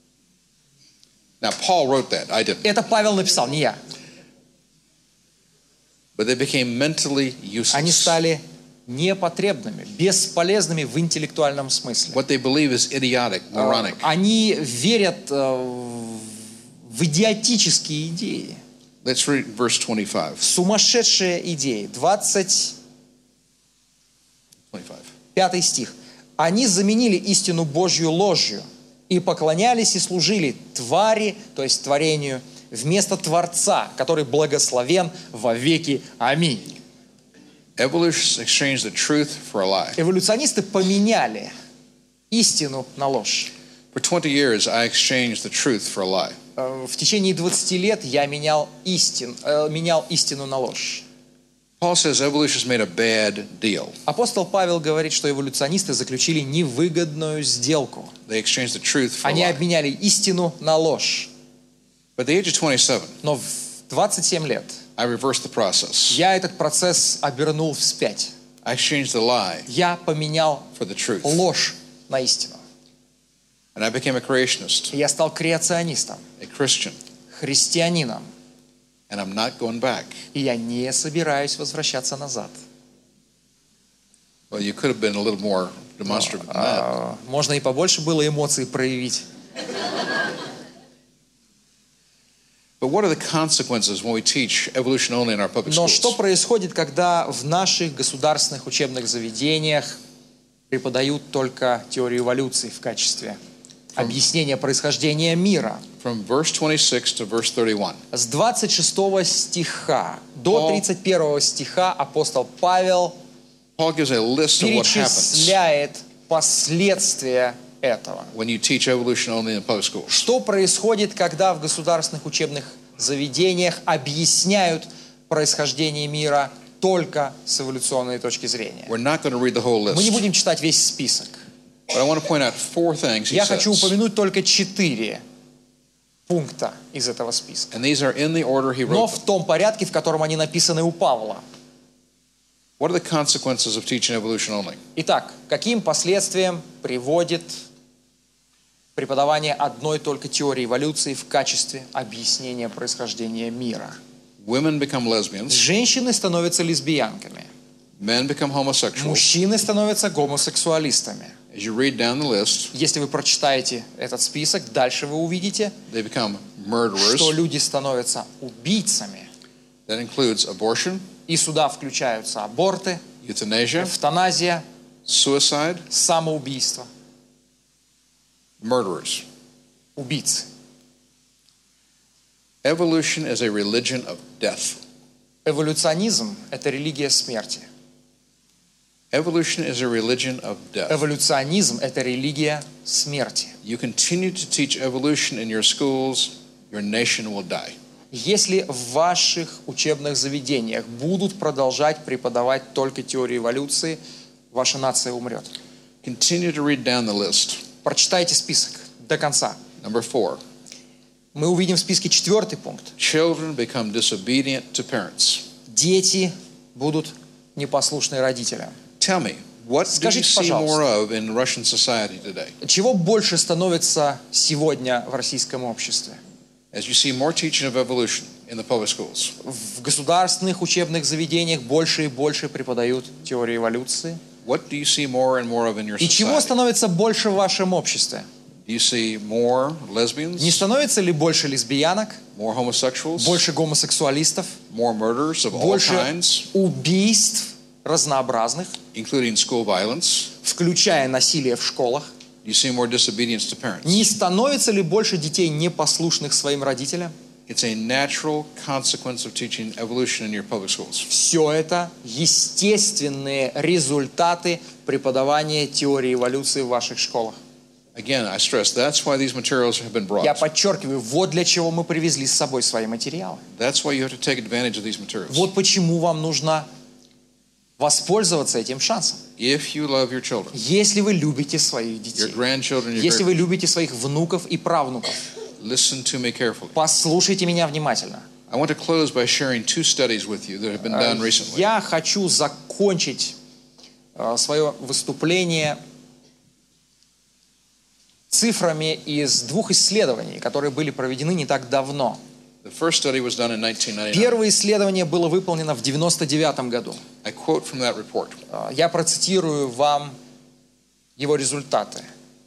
Now, Paul wrote that. I didn't. Это Павел написал, не я. But they became mentally Они useless. стали непотребными, бесполезными в интеллектуальном смысле. What they believe is idiotic, moronic. Они верят в идиотические идеи, Let's read verse 25. в сумасшедшие идеи. 25 стих. Они заменили истину Божью ложью и поклонялись и служили твари, то есть творению, вместо Творца, который благословен во веки. Аминь. Evolutionists exchanged the truth for a lie. Эволюционисты поменяли истину на ложь. For 20 years, I exchanged the truth for a lie. В течение 20 лет я менял истину на ложь. Paul says evolutionists made a bad deal. Апостол Павел говорит, что эволюционисты заключили невыгодную сделку. They exchanged the truth for a Они lie. обменяли истину на ложь. But at the age of 27, Но в 27 лет I reversed the process. я этот процесс обернул вспять. I exchanged the lie Я поменял for the truth. ложь на истину. And I became a creationist, Я стал креационистом, a Christian, христианином. and I'm not going back. И я не собираюсь возвращаться назад. Well, you could have been a little more demonstrative than that. Можно и побольше было эмоций проявить. But what are the consequences when we teach evolution only in our public Но что schools? происходит, когда в наших государственных учебных заведениях преподают только теорию эволюции в качестве объяснения происхождения мира? From verse 26 to verse 31. С 26 стиха до 31 стиха апостол Павел Paul gives a list of what happens перечисляет последствия этого. when you teach evolution only in public schools. Что происходит, когда в государственных учебных заведениях объясняют происхождение мира только с эволюционной точки зрения? We're not going to read the whole Мы не list, будем читать весь список. but I want to point out 4 things he Я хочу says. упомянуть только 4 пункта из этого списка. And these are in the order he Но wrote в them. том порядке, в котором они написаны у Павла. What are the consequences of teaching evolution only? Итак, каким последствиям приводит Преподавание одной только теории эволюции в качестве объяснения происхождения мира. Women become lesbians. Женщины становятся лесбиянками. Men become homosexuals. Мужчины становятся гомосексуалистами. As you read down the list, Если вы прочитаете этот список, дальше вы увидите, they become murderers. что люди становятся убийцами. That includes abortion, И сюда включаются аборты, euthanasia, эвтаназия, suicide, самоубийство, murderers. убийцы. Evolution is a religion of death. Эволюционизм – это религия смерти. Evolution is a religion of death. Эволюционизм – это религия смерти. You continue to teach evolution in your schools, your nation will die. Если в ваших учебных заведениях будут продолжать преподавать только теорию эволюции, ваша нация умрет. Continue to read down the list. Прочитайте список до конца. Number 4. Мы увидим в списке 4 пункт. Children become disobedient to parents. Дети будут непослушны родителям. Tell me, what do you Скажите, see пожалуйста. more of in Russian society today? Чего больше становится сегодня в российском обществе? As you see more teaching of evolution in the public schools, В государственных учебных заведениях больше и больше преподают теорию эволюции. what do you see more and more of in your И чего society? становится больше в вашем обществе? Do you see more Не lesbians, становится ли больше лесбиянок, more homosexuals, больше гомосексуалистов, more murders of all больше kinds, убийств разнообразных, including school violence? включая насилие в школах? Do you see more disobedience to parents? Не становится ли больше детей непослушных своим родителям? It's a natural consequence of teaching evolution in your public schools. Все это естественные результаты преподавания теории эволюции в ваших школах. Again, I stress that's why these materials have been Я brought. подчеркиваю, вот для чего мы привезли с собой свои материалы. That's why you have to take advantage of these materials. Вот почему вам нужно воспользоваться этим шансом. If you love your children, Если вы любите своих your детей, grandchildren, your если great, вы любите своих внуков и правнуков, listen to me carefully. послушайте меня внимательно. I want to close by sharing two studies with you that have been done recently. Я хочу закончить свое выступление цифрами из 2 исследований, которые были проведены не так давно. The first study was done in 1999. Первое исследование было выполнено в 1999 году. I quote from that report. Я процитирую вам его результаты.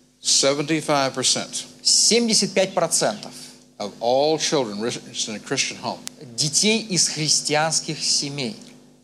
75% 75% of all children raised in a Christian home детей из христианских семей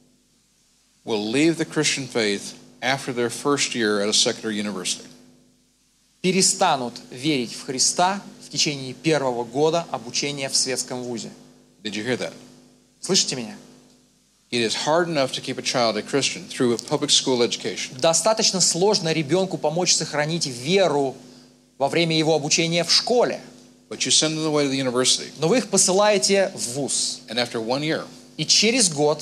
will leave the Christian faith after their first year at a secular university. перестанут верить в Христа в течение первого года обучения в светском вузе. Did you hear that? Слышите меня? It is hard enough to keep a child a Christian through a public school education. Достаточно сложно ребенку помочь сохранить веру во время его обучения в школе. But you send them away to the university, Но вы их посылаете в вуз. and after 1 year, И через год,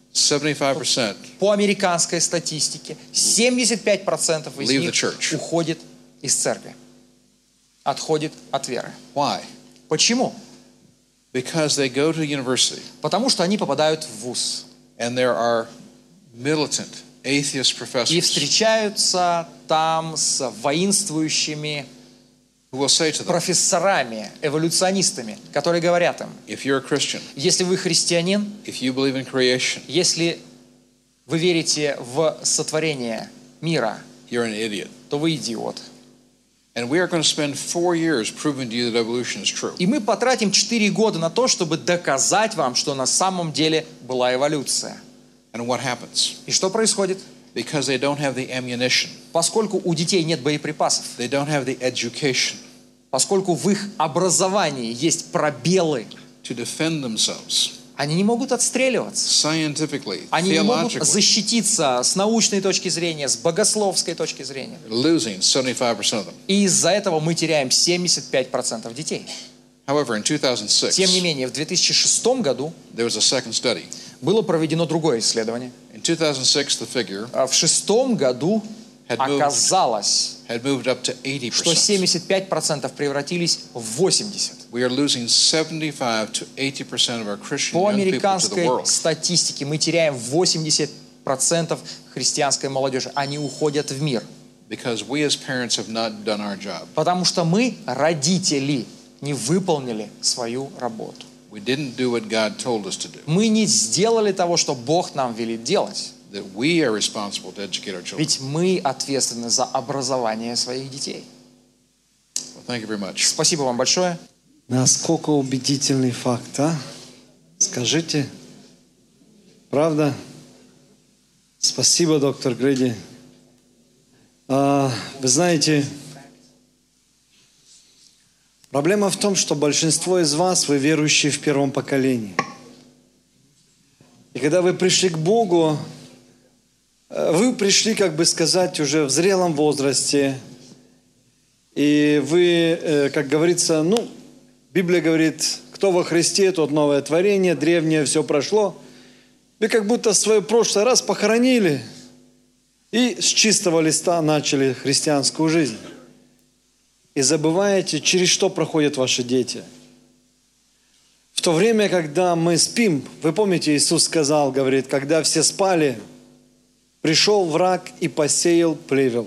75% по американской статистике, 75% из Leave the них church. уходит из церкви. Отходит от веры. Why? Почему? Because they go to university, Потому что они попадают в вуз. and there are militant atheist И professors встречаются там с воинствующими who will say to them, профессорами, эволюционистами, которые говорят им: if you're a Christian, если вы христианин, if you believe in creation, если вы верите в сотворение мира, you're an idiot. то вы идиот. And we are going to spend 4 years proving to you that evolution is true. И мы потратим 4 года на то, чтобы доказать вам, что на самом деле была эволюция. And what happens? И что происходит? Because they don't have the ammunition, Поскольку у детей нет боеприпасов, they don't have the education поскольку в их образовании есть пробелы, to defend themselves они не могут отстреливаться. scientifically, Они не могут theologically, защититься с научной точки зрения, с богословской точки зрения. losing 75% of them. И из-за этого мы теряем 75% детей. However, in 2006, Тем не менее, в 2006 году there was a second study. было проведено другое исследование. In 2006, the figure В 2006 году оказалось, had moved up to что 80%. 75% превратились в 80%. We are losing 75 to 80% of our Christian По young people to the американской world. статистике мы теряем 80% христианской молодежи. Они уходят в мир. because we as parents have not done our job. Потому что мы, родители, не выполнили свою работу. We didn't do what God told us to do. Мы не сделали того, что Бог нам велит делать. That we are responsible to educate our children. Ведь мы ответственны за образование своих детей. Well, thank you very much. Спасибо вам большое. Насколько убедительный факт, а? Скажите. Правда? Спасибо, доктор Грэди. Вы знаете, проблема в том, что большинство из вас, вы верующие в первом поколении. И когда вы пришли к Богу, вы пришли, как бы сказать, уже в зрелом возрасте. И вы, как говорится, Библия говорит, кто во Христе, тот новое творение, древнее все прошло. Вы как будто свое прошлое раз похоронили и с чистого листа начали христианскую жизнь. И забываете, через что проходят ваши дети. В то время, когда мы спим, вы помните, Иисус сказал, говорит, когда все спали, пришел враг и посеял плевелы.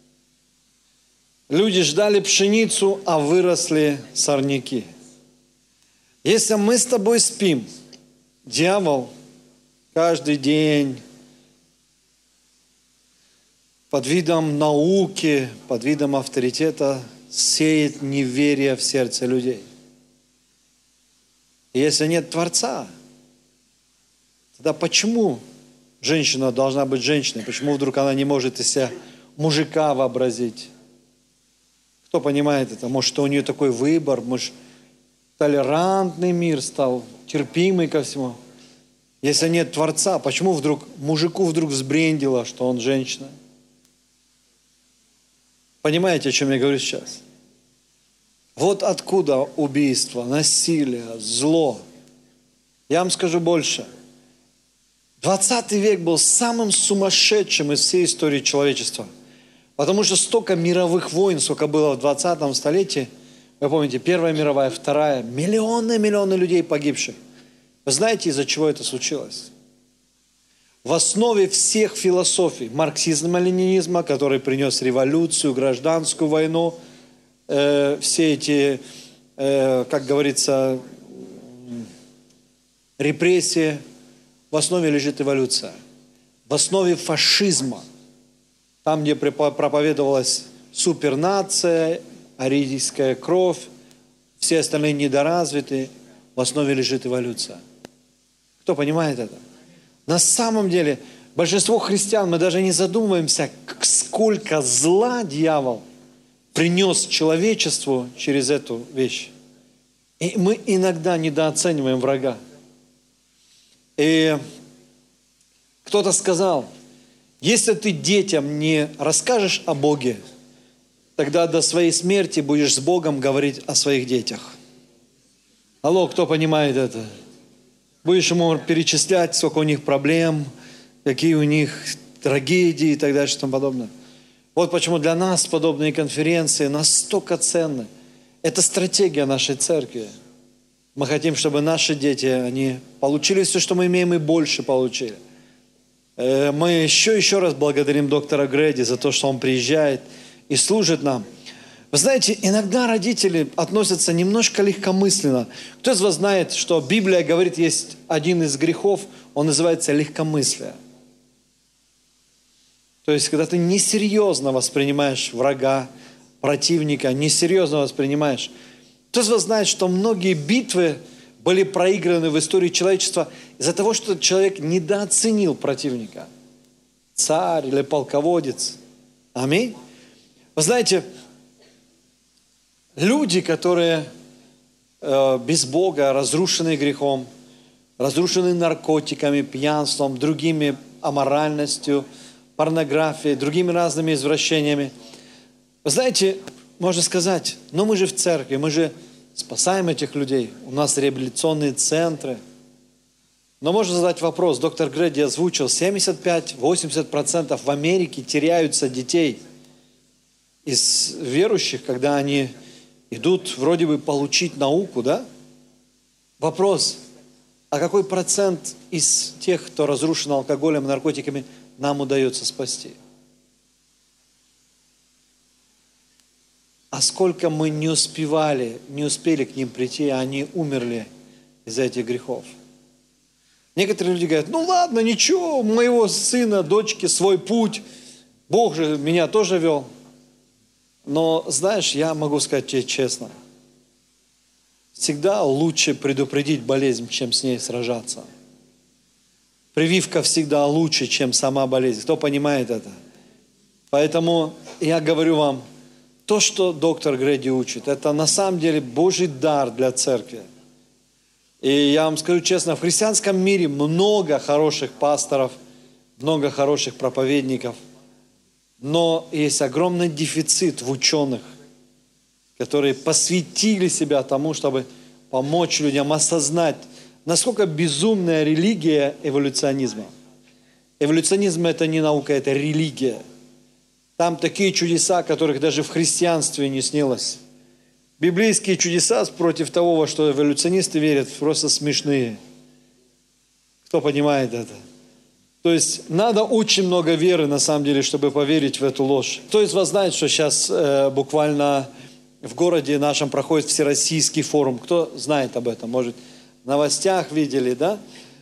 Люди ждали пшеницу, а выросли сорняки. Если мы с тобой спим, дьявол каждый день под видом науки, под видом авторитета сеет неверие в сердце людей. И если нет Творца, тогда почему женщина должна быть женщиной? Почему вдруг она не может из себя мужика вообразить? Кто понимает это? Может, у нее такой выбор, может, толерантный мир стал, терпимый ко всему. Если нет Творца, почему вдруг мужику взбрендило, что он женщина? Понимаете, о чем я говорю сейчас? Вот откуда убийство, насилие, зло. Я вам скажу больше. 20 век был самым сумасшедшим из всей истории человечества. Потому что столько мировых войн, сколько было в 20 столетии, вы помните, Первая мировая, Вторая, миллионы людей погибших. Вы знаете, из-за чего это случилось? В основе всех философий марксизма, ленинизма, который принес революцию, гражданскую войну, все эти, как говорится, репрессии, в основе лежит эволюция. В основе фашизма, там, где проповедовалась супернация, арийская кровь, все остальные недоразвитые, в основе лежит эволюция. Кто понимает это? На самом деле, большинство христиан, мы даже не задумываемся, сколько зла дьявол принес человечеству через эту вещь. И мы иногда недооцениваем врага. И кто-то сказал, если ты детям не расскажешь о Боге, тогда до своей смерти будешь с Богом говорить о своих детях. Алло, кто понимает это? Будешь ему перечислять, сколько у них проблем, какие у них трагедии и так далее, и тому подобное. Вот почему для нас подобные конференции настолько ценны. Это стратегия нашей церкви. Мы хотим, чтобы наши дети, они получили все, что мы имеем, и больше получили. Мы еще раз благодарим доктора Грэди за то, что он приезжает и служит нам. Вы знаете, иногда родители относятся немножко легкомысленно. Кто из вас знает, что Библия говорит, есть один из грехов, он называется легкомыслие. То есть, когда ты несерьезно воспринимаешь врага, противника, несерьезно воспринимаешь. Кто из вас знает, что многие битвы были проиграны в истории человечества из-за того, что человек недооценил противника. Царь или полководец. Аминь. Вы знаете, люди, которые без Бога, разрушены грехом, разрушены наркотиками, пьянством, другими аморальностью, порнографией, другими разными извращениями. Вы знаете, можно сказать, но мы же в церкви, мы же спасаем этих людей, у нас реабилитационные центры. Но можно задать вопрос, доктор Грэди озвучил, 75-80% в Америке теряются детей из верующих, когда они идут вроде бы получить науку, да? Вопрос, а какой процент из тех, кто разрушен алкоголем и наркотиками, нам удается спасти? А сколько мы не успели к ним прийти, а они умерли из-за этих грехов. Некоторые люди говорят, ну ладно, ничего, у моего сына, дочки свой путь, Бог же меня тоже вел. Но знаешь, я могу сказать тебе честно, всегда лучше предупредить болезнь, чем с ней сражаться. Прививка всегда лучше, чем сама болезнь. Кто понимает это? Поэтому я говорю вам, то, что доктор Грэди учит, это на самом деле Божий дар для церкви. И я вам скажу честно, в христианском мире много хороших пасторов, много хороших проповедников, но есть огромный дефицит в ученых, которые посвятили себя тому, чтобы помочь людям осознать, насколько безумная религия эволюционизма. Эволюционизм – это не наука, это религия. Там такие чудеса, которых даже в христианстве не снилось. Библейские чудеса против того, во что эволюционисты верят, просто смешные. Кто понимает это? То есть надо очень много веры, на самом деле, чтобы поверить в эту ложь. Кто из вас знает, что сейчас буквально в городе нашем проходит всероссийский форум? Кто знает об этом? Может, в новостях видели, да?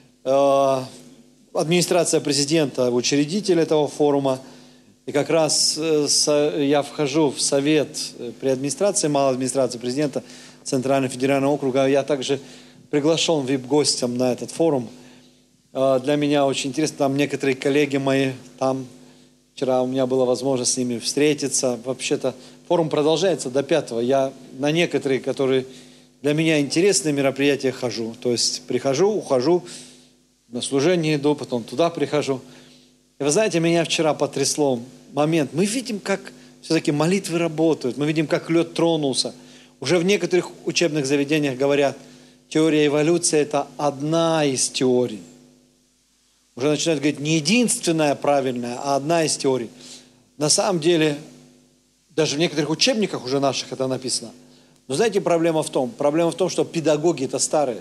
Администрация президента, учредитель этого форума. И как раз я вхожу в совет при администрации, малой администрации президента Центрального федерального округа. Я также приглашен вип-гостем на этот форум. Для меня очень интересно, там некоторые коллеги мои, там вчера у меня была возможность с ними встретиться. Вообще-то форум продолжается до 5-го. Я на некоторые, которые для меня интересные мероприятия хожу. То есть прихожу, ухожу, на служение иду, потом туда прихожу. И вы знаете, меня вчера потрясло момент. Мы видим, как все-таки молитвы работают. Мы видим, как лед тронулся. Уже в некоторых учебных заведениях говорят, теория эволюции – это одна из теорий. Уже начинают говорить, не единственная правильная, а одна из теорий. На самом деле, даже в некоторых учебниках уже наших это написано. Но знаете, проблема в том, что педагоги – это старые.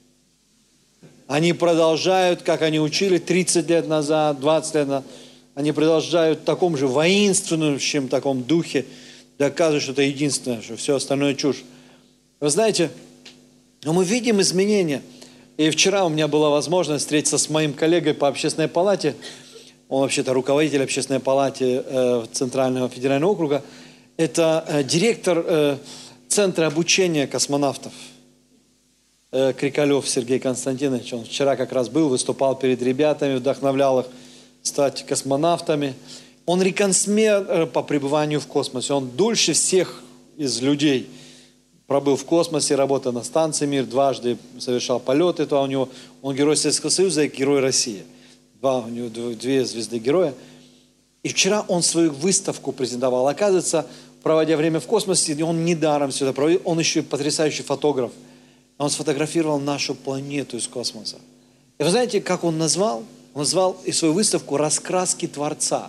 Они продолжают, как они учили 30 лет назад, 20 лет назад, они продолжают в таком же воинственном таком духе, доказывать, что это единственное, что все остальное чушь. Вы знаете, но мы видим изменения. И вчера у меня была возможность встретиться с моим коллегой по общественной палате. Он вообще-то руководитель общественной палаты Центрального федерального округа. Это директор Центра обучения космонавтов. Крикалев Сергей Константинович. Он вчера как раз был, выступал перед ребятами, вдохновлял их стать космонавтами. Он рекордсмен по пребыванию в космосе. Он дольше всех из людей пробыл в космосе, работал на станции «Мир», дважды совершал полеты. То у него, он герой Советского Союза и герой России. У него 2 звезды героя. И вчера он свою выставку презентовал. Оказывается, проводя время в космосе, он недаром все это проводил, он еще и потрясающий фотограф. Он сфотографировал нашу планету из космоса. И вы знаете, как он назвал? Он назвал и свою выставку «Раскраски Творца».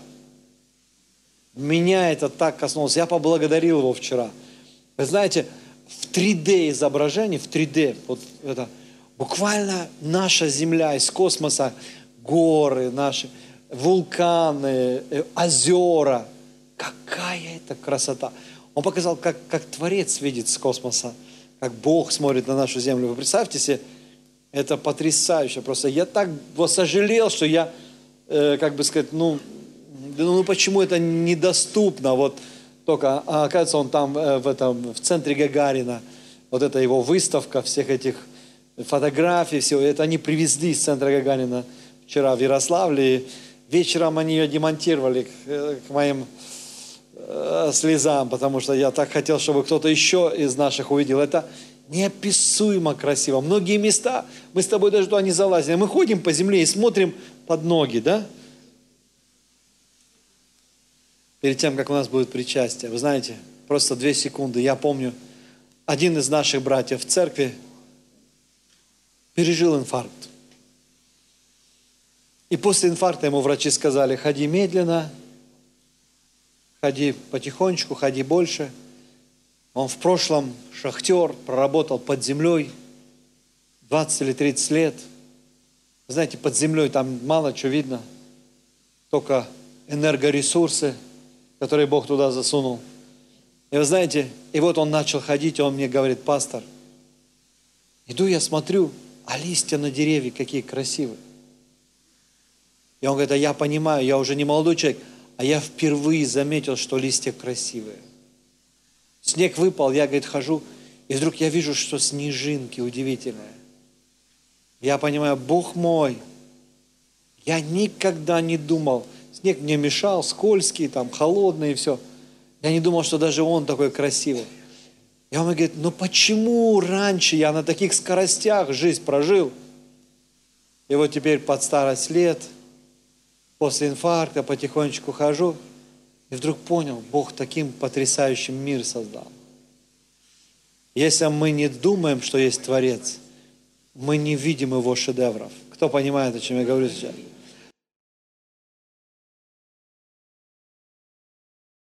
Меня это так коснулось. Я поблагодарил его вчера. Вы знаете, в 3D изображении, в 3D, вот это, буквально наша Земля из космоса, горы наши, вулканы, озера. Какая это красота. Он показал, как Творец видит с космоса, как Бог смотрит на нашу Землю. Вы представьте себе, это потрясающе. Просто я так сожалел, что я, как бы сказать, ну почему это недоступно, вот только, оказывается, он там в центре Гагарина, вот это его выставка всех этих фотографий, всего, это они привезли из центра Гагарина вчера в Ярославле, и вечером они ее демонтировали к моим слезам, потому что я так хотел, чтобы кто-то еще из наших увидел. Это неописуемо красиво. Многие места, мы с тобой даже туда не залазим, мы ходим по земле и смотрим под ноги, да? Перед тем, как у нас будет причастие, вы знаете, просто 2 секунды, я помню, один из наших братьев в церкви пережил инфаркт. И после инфаркта ему врачи сказали, ходи медленно, ходи потихонечку, ходи больше. Он в прошлом шахтер, проработал под землей 20 или 30 лет. Вы знаете, под землей там мало чего видно, только энергоресурсы, которые Бог туда засунул. И вы знаете, и вот он начал ходить, и он мне говорит: пастор, иду я смотрю, а листья на деревьях какие красивые. И он говорит: а я понимаю, я уже не молодой человек, а я впервые заметил, что листья красивые. Снег выпал, я, говорит, хожу, и вдруг я вижу, что снежинки удивительные. Я понимаю, Бог мой, я никогда не думал, снег мне мешал, скользкий, там, холодный и все. Я не думал, что даже он такой красивый. И он мне говорит: ну почему раньше я на таких скоростях жизнь прожил? И вот теперь под старость лет, после инфаркта потихонечку хожу, и вдруг понял, Бог таким потрясающим мир создал. Если мы не думаем, что есть Творец, мы не видим Его шедевров. Кто понимает, о чем я говорю сейчас?